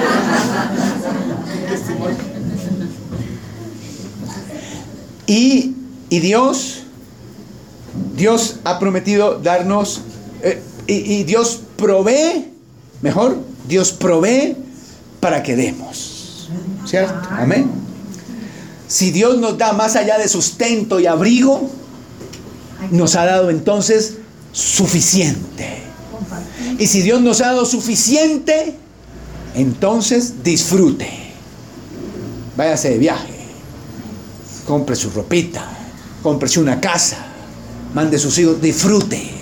Y, y Dios, Dios ha prometido darnos, eh, y, y Dios provee, mejor, Dios provee para que demos. ¿Cierto? Amén. Si Dios nos da más allá de sustento y abrigo, nos ha dado entonces suficiente. Y si Dios nos ha dado suficiente, entonces disfrute. Váyase de viaje, compre su ropita, cómprese una casa, mande a sus hijos, disfrute.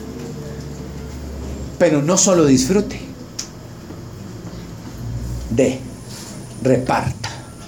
Pero no solo disfrute, dé, reparta.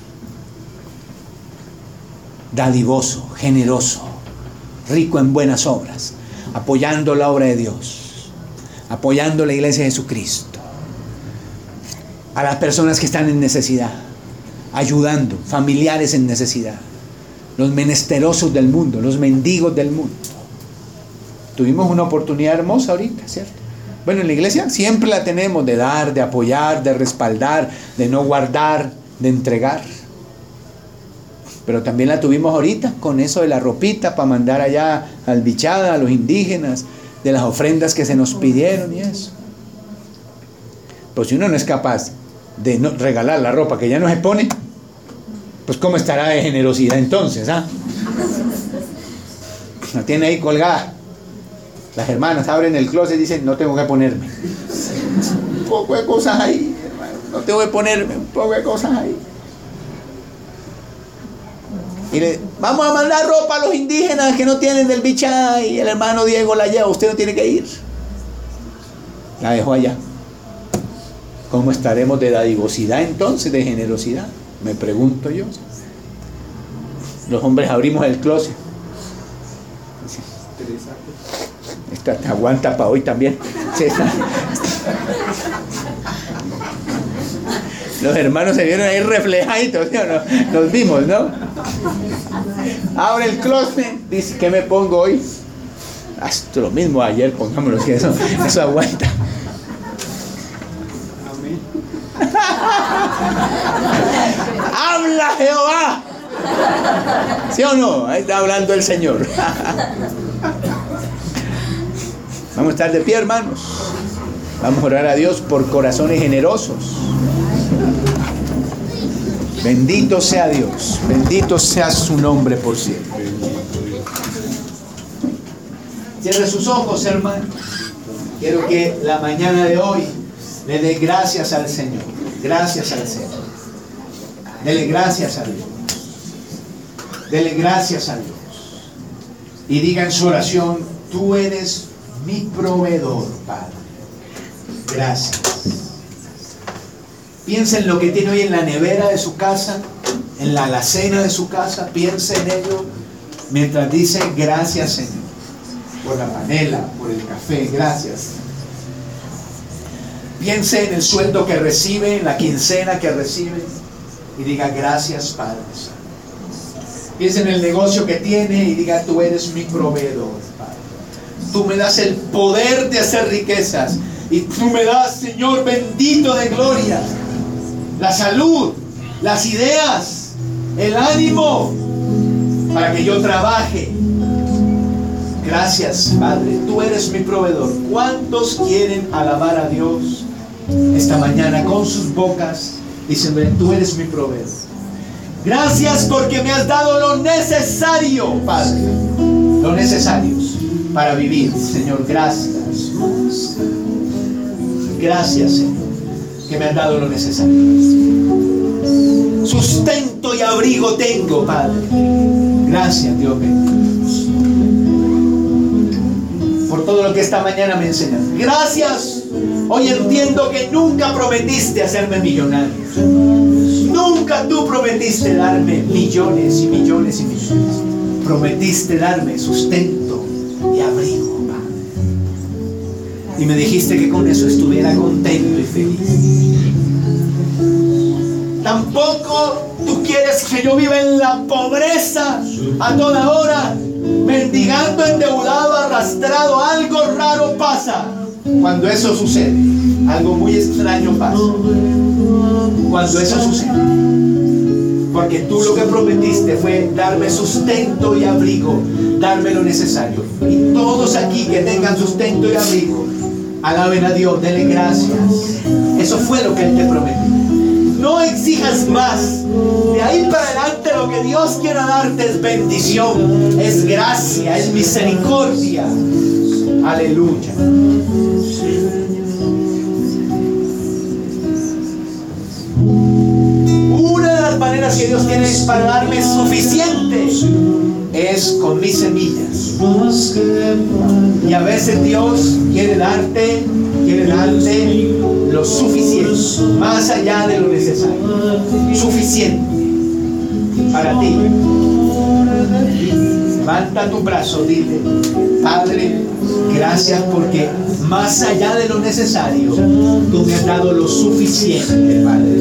Dadivoso, generoso, rico en buenas obras, apoyando la obra de Dios, apoyando la iglesia de Jesucristo, a las personas que están en necesidad, ayudando, familiares en necesidad, los menesterosos del mundo, los mendigos del mundo. Tuvimos una oportunidad hermosa ahorita, ¿cierto? Bueno, en la iglesia siempre la tenemos de dar, de apoyar, de respaldar, de no guardar, de entregar. Pero también la tuvimos ahorita con eso de la ropita para mandar allá al bichada, a los indígenas, de las ofrendas que se nos pidieron y eso. Pues si uno no es capaz de no regalar la ropa que ya no se pone, pues ¿cómo estará de generosidad entonces? ¿Ah? La tiene ahí colgada. Las hermanas abren el closet y dicen, no tengo que ponerme. Un poco de cosas ahí, hermano. No tengo que ponerme, un poco de cosas ahí. Y le, vamos a mandar ropa a los indígenas que no tienen del bichá, y el hermano Diego la lleva, usted no tiene que ir. La dejó allá. ¿Cómo estaremos de dadivosidad entonces, de generosidad? Me pregunto yo. Los hombres abrimos el closet. Esta te aguanta para hoy también. Sí, está. Los hermanos se vieron ahí reflejaditos, ¿sí o no? Los vimos, ¿no? Abre el closet, dice, ¿qué me pongo hoy? Hasta lo mismo ayer, pongámoslo, que eso, eso aguanta. Amén. ¡Habla Jehová! ¿Sí o no? Ahí está hablando el Señor. Vamos a estar de pie, hermanos. Vamos a orar a Dios por corazones generosos. Bendito sea Dios, bendito sea su nombre por siempre. Cierre sus ojos, hermano. Quiero que la mañana de hoy le dé gracias al Señor. Gracias al Señor. Dele gracias a Dios. Dele gracias a Dios. Y diga en su oración, tú eres mi proveedor, Padre. Gracias. Piensa en lo que tiene hoy en la nevera de su casa, en la alacena de su casa. Piensa en ello mientras dice gracias, Señor, por la panela, por el café. Gracias. Piense en el sueldo que recibe, en la quincena que recibe, y diga gracias, Padre. Piensa en el negocio que tiene y diga, tú eres mi proveedor, Padre. Tú me das el poder de hacer riquezas, y tú me das, Señor bendito de gloria, la salud, las ideas, el ánimo para que yo trabaje. Gracias, Padre, tú eres mi proveedor. ¿Cuántos quieren alabar a Dios esta mañana con sus bocas? Dicen, tú eres mi proveedor. Gracias porque me has dado lo necesario, Padre, lo necesario para vivir. Señor, gracias. Gracias, Señor, que me has dado lo necesario. Sustento y abrigo tengo, Padre. Gracias, Dios mío, por todo lo que esta mañana me enseñas. Gracias. Hoy entiendo que nunca prometiste hacerme millonario. Nunca tú prometiste darme millones y millones y millones. Prometiste darme sustento y abrigo, Padre. Y me dijiste que con eso estuviera contento y feliz. Tampoco tú quieres que yo viva en la pobreza a toda hora, mendigando, endeudado, arrastrado. Algo raro pasa cuando eso sucede. Algo muy extraño pasa cuando eso sucede. Porque tú lo que prometiste fue darme sustento y abrigo, darme lo necesario. Y todos aquí que tengan sustento y abrigo, alaben a Dios, denle gracias. Eso fue lo que Él te prometió. No exijas más. De ahí para adelante lo que Dios quiera darte es bendición, es gracia, es misericordia. Aleluya. Una de las maneras que Dios tiene para darme suficiente es con mis semillas. Y a veces Dios quiere darte, quiere darte lo suficiente, más allá de lo necesario. Suficiente para ti. Levanta tu brazo, dile, Padre, gracias porque más allá de lo necesario, tú me has dado lo suficiente, Padre.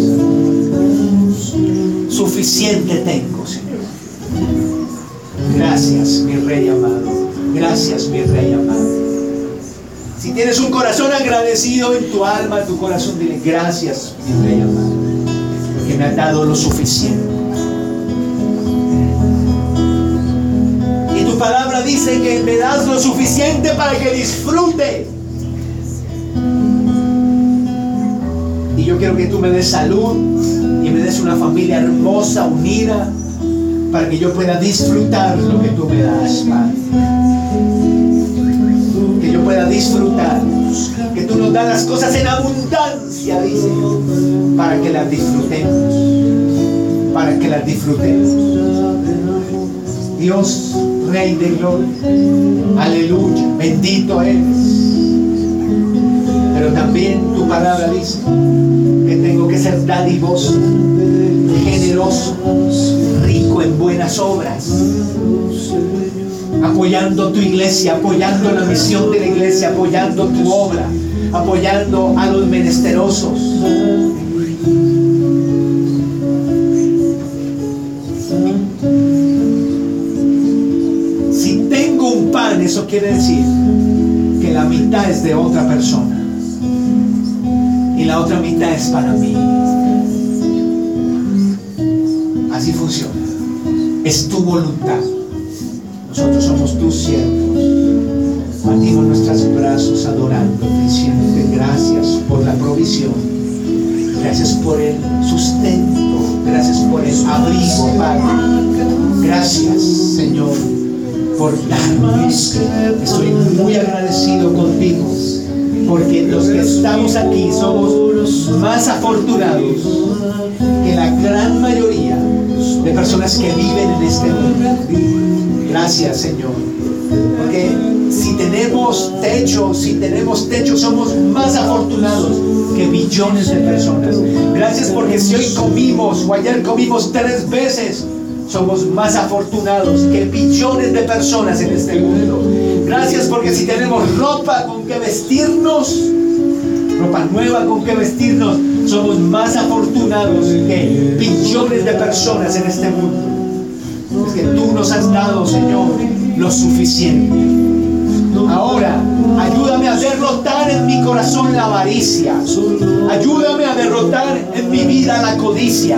Suficiente tengo, Señor. Gracias, mi Rey amado. Gracias, mi Rey amado. Si tienes un corazón agradecido en tu alma, en tu corazón, dile, gracias, mi Rey amado, porque me has dado lo suficiente. Y tu palabra dice que me das lo suficiente para que disfrute. Y Y yo quiero que tú me des salud y me des una familia hermosa, unida, para que yo pueda disfrutar lo que tú me das, Padre. Que yo pueda disfrutar, que tú nos das las cosas en abundancia, dice, para que las disfrutemos, para que las disfrutemos. Dios, Rey de gloria, aleluya, bendito eres. Pero también tu palabra dice que tengo que ser dadivoso, generoso, rico en buenas obras, apoyando tu iglesia, apoyando la misión de la iglesia, apoyando tu obra, apoyando a los menesterosos. Si tengo un pan, eso quiere decir que la mitad es de otra persona y la otra mitad es para mí. Así funciona. Es tu voluntad. Nosotros somos tus siervos. Batimos nuestros brazos adorándote, diciéndote gracias por la provisión, gracias por el sustento, gracias por el abrigo, Padre. Gracias, Señor, por darme. Estoy muy agradecido contigo, porque los que estamos aquí somos más afortunados que la gran mayoría de personas que viven en este mundo. Gracias, Señor, porque si tenemos techo, si tenemos techo, somos más afortunados que millones de personas. Gracias porque si hoy comimos o ayer comimos tres veces, somos más afortunados que billones de personas en este mundo. Gracias porque si tenemos ropa con que vestirnos, ropa nueva con que vestirnos, somos más afortunados que billones de personas en este mundo. Es que tú nos has dado, Señor, lo suficiente. Ahora, ayúdame a derrotar en mi corazón la avaricia. Ayúdame a derrotar en mi vida la codicia.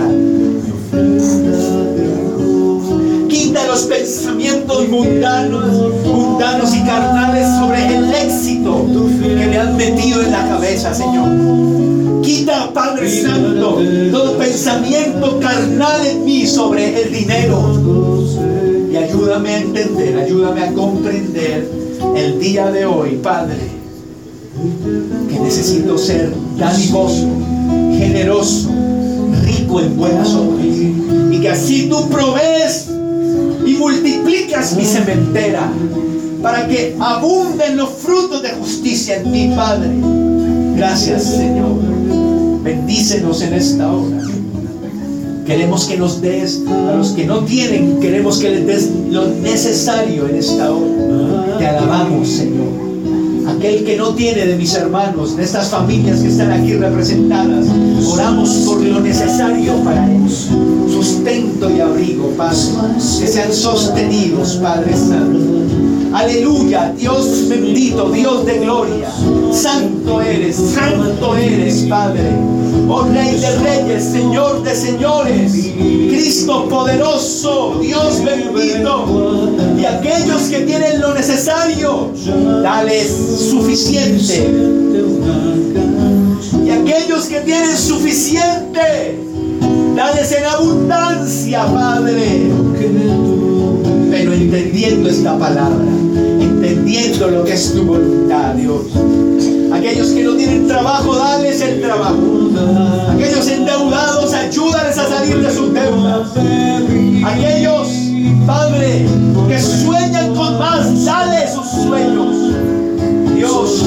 Quita los pensamientos mundanos, mundanos y carnales sobre el éxito que me han metido en la cabeza, Señor. Quita, Padre Santo, todo pensamiento carnal en mí sobre el dinero. Y ayúdame a entender, ayúdame a comprender el día de hoy, Padre, que necesito ser dadivoso, generoso, rico en buenas obras. Y que así tú provees y multiplicas mi sementera para que abunden los frutos de justicia en mi Padre. Gracias, Señor. Bendícenos en esta hora. Queremos que nos des a los que no tienen, queremos que les des lo necesario en esta hora. Te alabamos, Señor. Aquel que no tiene de mis hermanos, de estas familias que están aquí representadas, oramos por lo necesario para ellos. Sustento y abrigo, Padre. Que sean sostenidos, Padre Santo. Aleluya, Dios bendito, Dios de gloria. Santo eres, santo eres, Padre. Oh Rey de reyes, Señor de señores, Cristo poderoso, Dios bendito. Y aquellos que tienen lo necesario, dales suficiente. Y aquellos que tienen suficiente, dales en abundancia, Padre. Pero entendiendo esta palabra, entendiendo lo que es tu voluntad, Dios. Aquellos que no tienen trabajo, dales el trabajo. Aquellos endeudados, ayúdales a salir de sus deudas. Aquellos, Padre, que sueñan con más, dale sus sueños. Dios,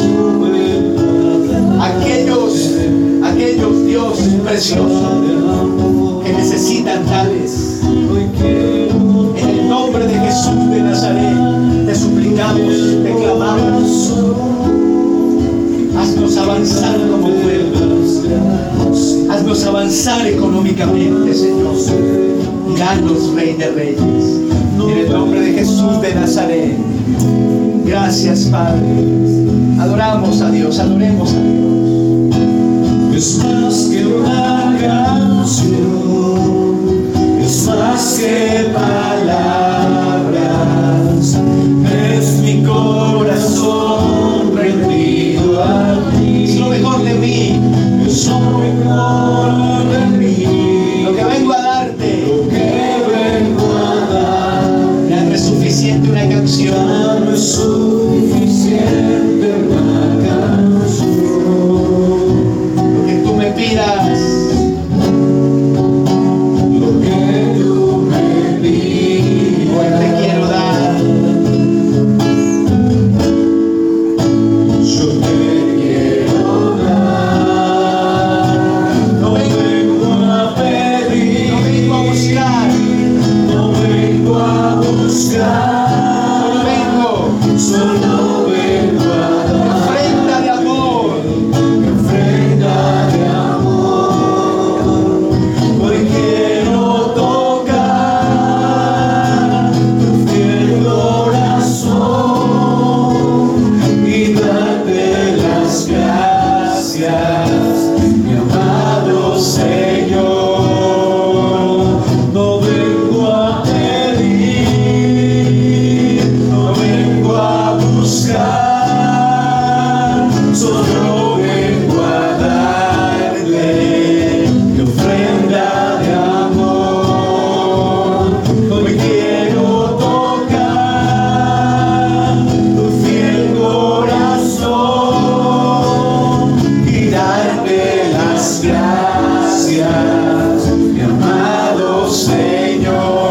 aquellos, aquellos, Dios precioso, que necesitan tales. En el nombre de Jesús de Nazaret, te suplicamos, te clamamos. Haznos avanzar como pueblos. Haznos avanzar económicamente, Señor. Y danos, Rey de Reyes. En el nombre de Jesús de Nazaret. Gracias, Padre. Adoramos a Dios, adoremos a Dios. Es más que una canción, es más que palabras, es mi corazón rendido a ti. Es lo mejor de mí. Es lo mejor suficiente una canción. Ya no es suficiente una canción. Lo que tú me pidas, Lo que tú me pidas, hoy te quiero dar. yo te quiero dar. No vengo, Vengo a pedir, no vengo a buscar, no vengo a buscar, solo vengo solo vengo a dar ofrenda de amor. ofrenda de amor. Hoy quiero tocar tu fiel corazón y darte las gracias, mi amado Señor. No vengo a pedir, no vengo a buscar, solo vengo a darte mi ofrenda de amor. Hoy quiero tocar tu fiel corazón y darte las gracias, mi amado Señor.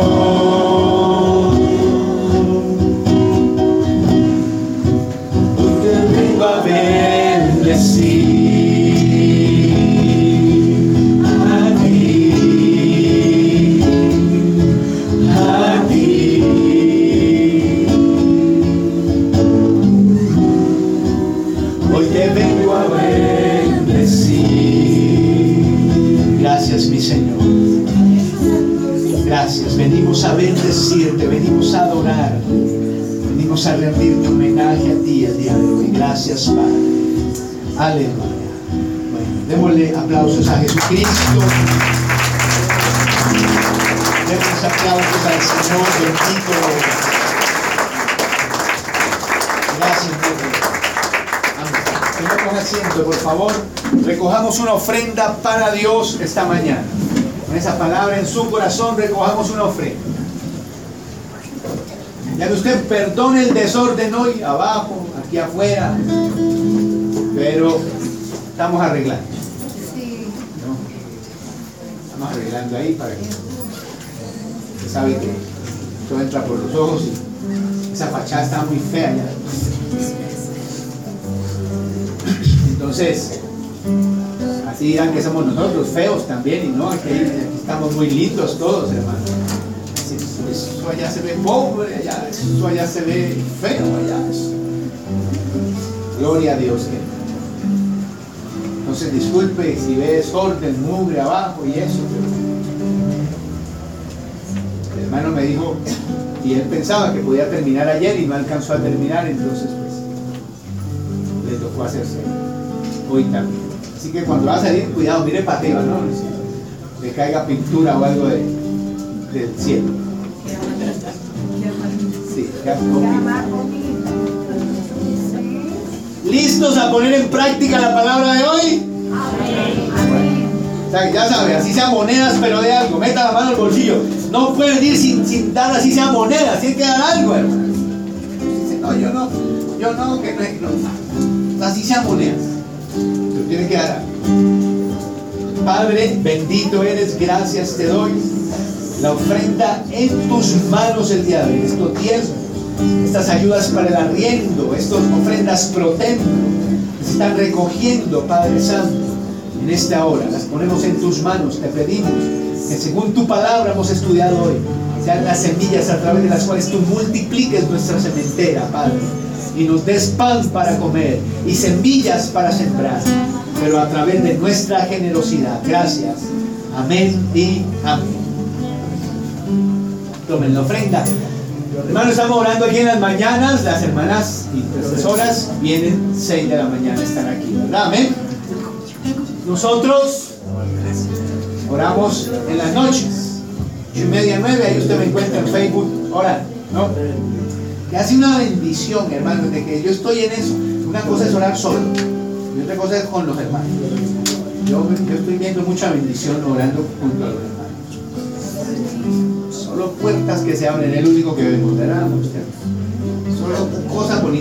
Hoy te vengo a bendecir a ti, a ti. Hoy te vengo a bendecir. Gracias, mi Señor. Gracias. Venimos a bendecirte, venimos a adorar, venimos a rendirte homenaje a ti el día de hoy. Gracias, Padre. Aleluya. Bueno, démosle aplausos a Jesucristo. Démosle aplausos al Señor bendito. Gracias, Padre. Amén. Señor, coja asiento, por favor. Recojamos una ofrenda para Dios esta mañana. Con esa palabra en su corazón, recojamos una ofrenda. Ya que usted perdone el desorden hoy, abajo, aquí afuera, pero estamos arreglando. ¿No? Estamos arreglando ahí para que usted sabe que todo entra por los ojos y esa fachada está muy fea ya. Entonces, así dirán que somos nosotros feos también, y no, aquí, aquí estamos muy lindos todos, hermano. Así, eso allá se ve pobre, allá, eso allá se ve feo, allá. Eso. Gloria a Dios. Que... Entonces, disculpe si ve desorden, mugre abajo y eso. Pero... El hermano me dijo, y él pensaba que podía terminar ayer y no alcanzó a terminar, entonces pues le tocó hacerse hoy también. Así que cuando va a salir, cuidado, mire para arriba, ¿no? Si le caiga pintura o algo de, del cielo. Sí, ya, ¿listos a poner en práctica la palabra de hoy? O sea, ya sabe, así sean monedas, pero de algo. Meta la mano al bolsillo. No puede venir sin, sin dar así sean monedas, tiene que dar algo, hermano. Dice, no, yo no, yo no, que no, no. Así sean monedas. Pero tiene que dar algo. Padre, bendito eres, gracias te doy. La ofrenda en tus manos el día de hoy. Estos diezmos, estas ayudas para el arriendo, estas ofrendas pro templo, que se están recogiendo, Padre Santo. En esta hora las ponemos en tus manos, te pedimos que según tu palabra hemos estudiado hoy, sean las semillas a través de las cuales tú multipliques nuestra sementera, Padre, y nos des pan para comer y semillas para sembrar, pero a través de nuestra generosidad. Gracias. Amén y amén. Tomen la ofrenda. Hermanos, estamos orando aquí en las mañanas. Las hermanas intercesoras vienen seis de la mañana, están aquí, ¿verdad? Amén. Nosotros oramos en las noches, ocho y media, nueve, ahí usted me encuentra en Facebook, orando, ¿no? Que hace una bendición, hermanos, de que yo estoy en eso. Una cosa es orar solo y otra cosa es con los hermanos. Yo, yo estoy viendo mucha bendición orando junto a los hermanos. Solo puertas que se abren, el único que vemos, ¿verdad?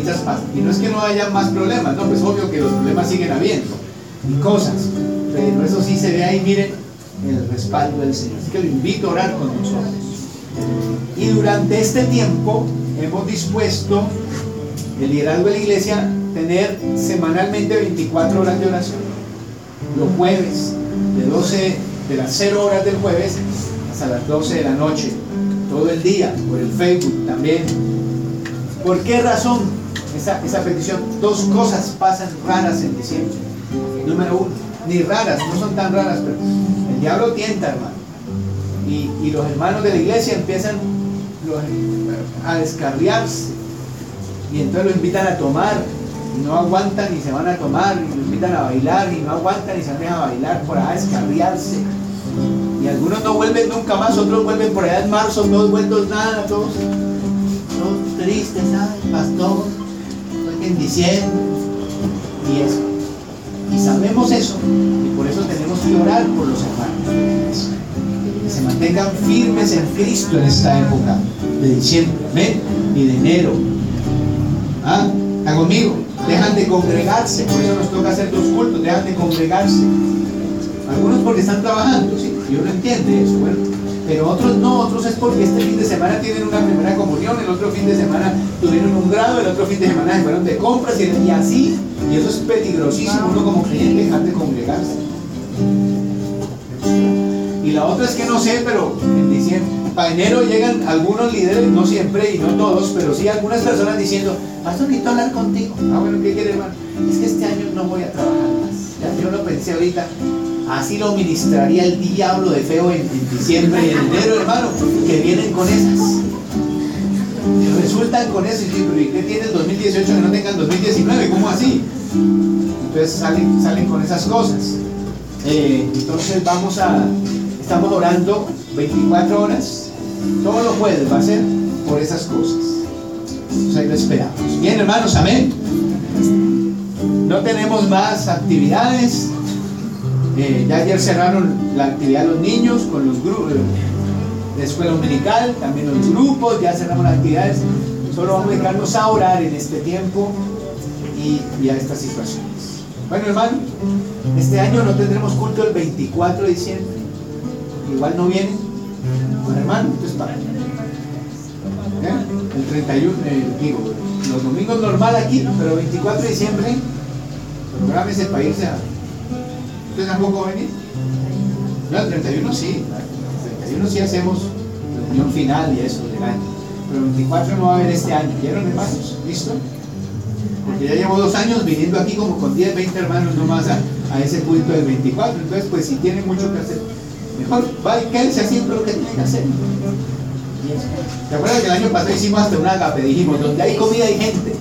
cositas pasan. Y no es que no haya más problemas, no, pues obvio que los problemas siguen habiendo y cosas, pero eso sí se ve ahí, miren, el respaldo del Señor. Así que lo invito a orar con nosotros. Y durante este tiempo hemos dispuesto el liderazgo de la iglesia tener semanalmente veinticuatro horas de oración. Los jueves, de doce, de las cero horas del jueves hasta las doce de la noche, todo el día, por el Facebook también. ¿Por qué razón esa, esa petición? Dos cosas pasan raras en diciembre. Número uno, ni raras, no son tan raras, pero el diablo tienta, hermano. Y, y los hermanos de la iglesia empiezan los, a descarriarse. Y entonces lo invitan a tomar, y no aguantan y se van a tomar, y lo invitan a bailar, y no aguantan y se van a bailar por allá a descarriarse. Y algunos no vuelven nunca más, otros vuelven por allá en marzo, todos vueltos nada, todos, todos tristes, ¿sabes? Pastor, en diciembre, y eso. Y sabemos eso, y por eso tenemos que orar por los hermanos. Que se mantengan firmes en Cristo en esta época de diciembre, amén, y de enero. ¿Ah? ¿Está conmigo? Dejan de congregarse, por eso nos toca hacer dos cultos, dejan de congregarse. Algunos porque están trabajando, ¿sí? Y uno entiende eso, bueno. Pero otros no, otros es porque este fin de semana tienen una primera comunión, el otro fin de semana tuvieron un grado, el otro fin de semana se fueron de compras y, y así. Y eso es peligrosísimo, uno como creyente dejar de congregarse. Y la otra es que no sé, pero en diciembre, para enero llegan algunos líderes, no siempre y no todos, pero sí algunas personas diciendo, pastor, necesito hablar contigo. Ah, bueno, ¿qué quiere, hermano? Es que este año no voy a trabajar más. Ya, yo lo pensé ahorita, así lo ministraría el diablo de feo en, en diciembre y en enero, hermano, que vienen con esas. Y resultan con eso y dicen, ¿y qué tiene el dos mil dieciocho que no tengan dos mil diecinueve? ¿Cómo así? Entonces salen, salen con esas cosas. Eh, entonces vamos a, estamos orando veinticuatro horas, todos los jueves va a ser por esas cosas. Entonces ahí lo esperamos. Bien, hermanos, amén. No tenemos más actividades. Eh, ya ayer cerraron la actividad de los niños con los grupos de escuela dominical, también los grupos, ya cerramos las actividades. Solo vamos a dedicarnos a orar en este tiempo y, y a estas situaciones. Bueno, hermano, este año no tendremos culto el veinticuatro de diciembre. Igual no vienen. Bueno, hermano, entonces para. ¿Eh? El treinta y uno, eh, digo, los domingos normal aquí, pero el veinticuatro de diciembre, prográmese para irse a. ¿Usted tampoco va a venir? No, el treinta y uno sí. El treinta y uno sí hacemos reunión final y eso del año. Pero el veinticuatro no va a haber este año. ¿Vieron, hermanos? ¿Listo? Porque ya llevo dos años viniendo aquí como con diez, veinte hermanos nomás a, a ese culto del veinticuatro. Entonces, pues si tienen mucho que hacer, mejor va y quédense haciendo lo que tienen que hacer. ¿Te acuerdas que el año pasado hicimos hasta un ágape? Dijimos, donde hay comida hay gente.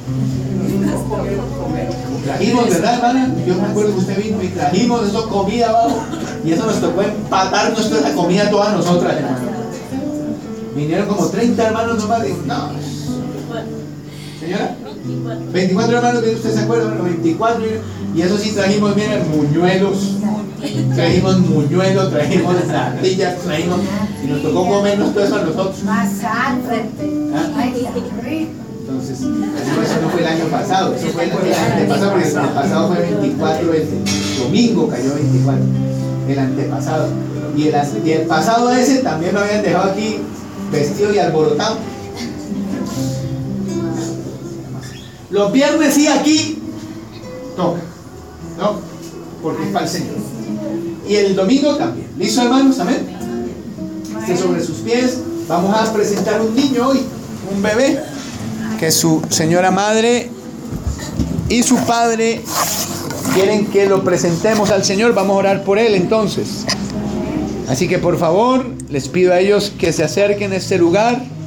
Trajimos, ¿verdad, hermana? Yo me acuerdo que usted vino y trajimos eso, comida abajo. Y eso nos tocó empatarnos toda esa comida todas nosotras, hermano. Vinieron como treinta hermanos nomás. Digo, no. Señora, veinticuatro hermanos, ¿usted se acuerda? Bueno, veinticuatro. Y eso sí trajimos, miren, muñuelos. Trajimos muñuelos, trajimos natillas, trajimos. Y nos tocó comernos todo eso a nosotros. Más alto. ¿Ah? Entonces, eso no fue el año pasado, eso fue el antepasado, porque el antepasado fue veinticuatro, el domingo cayó veinticuatro, el antepasado. Y el, y el pasado ese también lo habían dejado aquí vestido y alborotado. Los viernes sí aquí toca, ¿no? Porque es para el Señor. Y el domingo también. ¿Listo, hermanos? Amén. Esté sobre sus pies. Vamos a presentar un niño hoy, un bebé, que su señora madre y su padre quieren que lo presentemos al Señor. Vamos a orar por él entonces. Así que por favor, les pido a ellos que se acerquen a este lugar.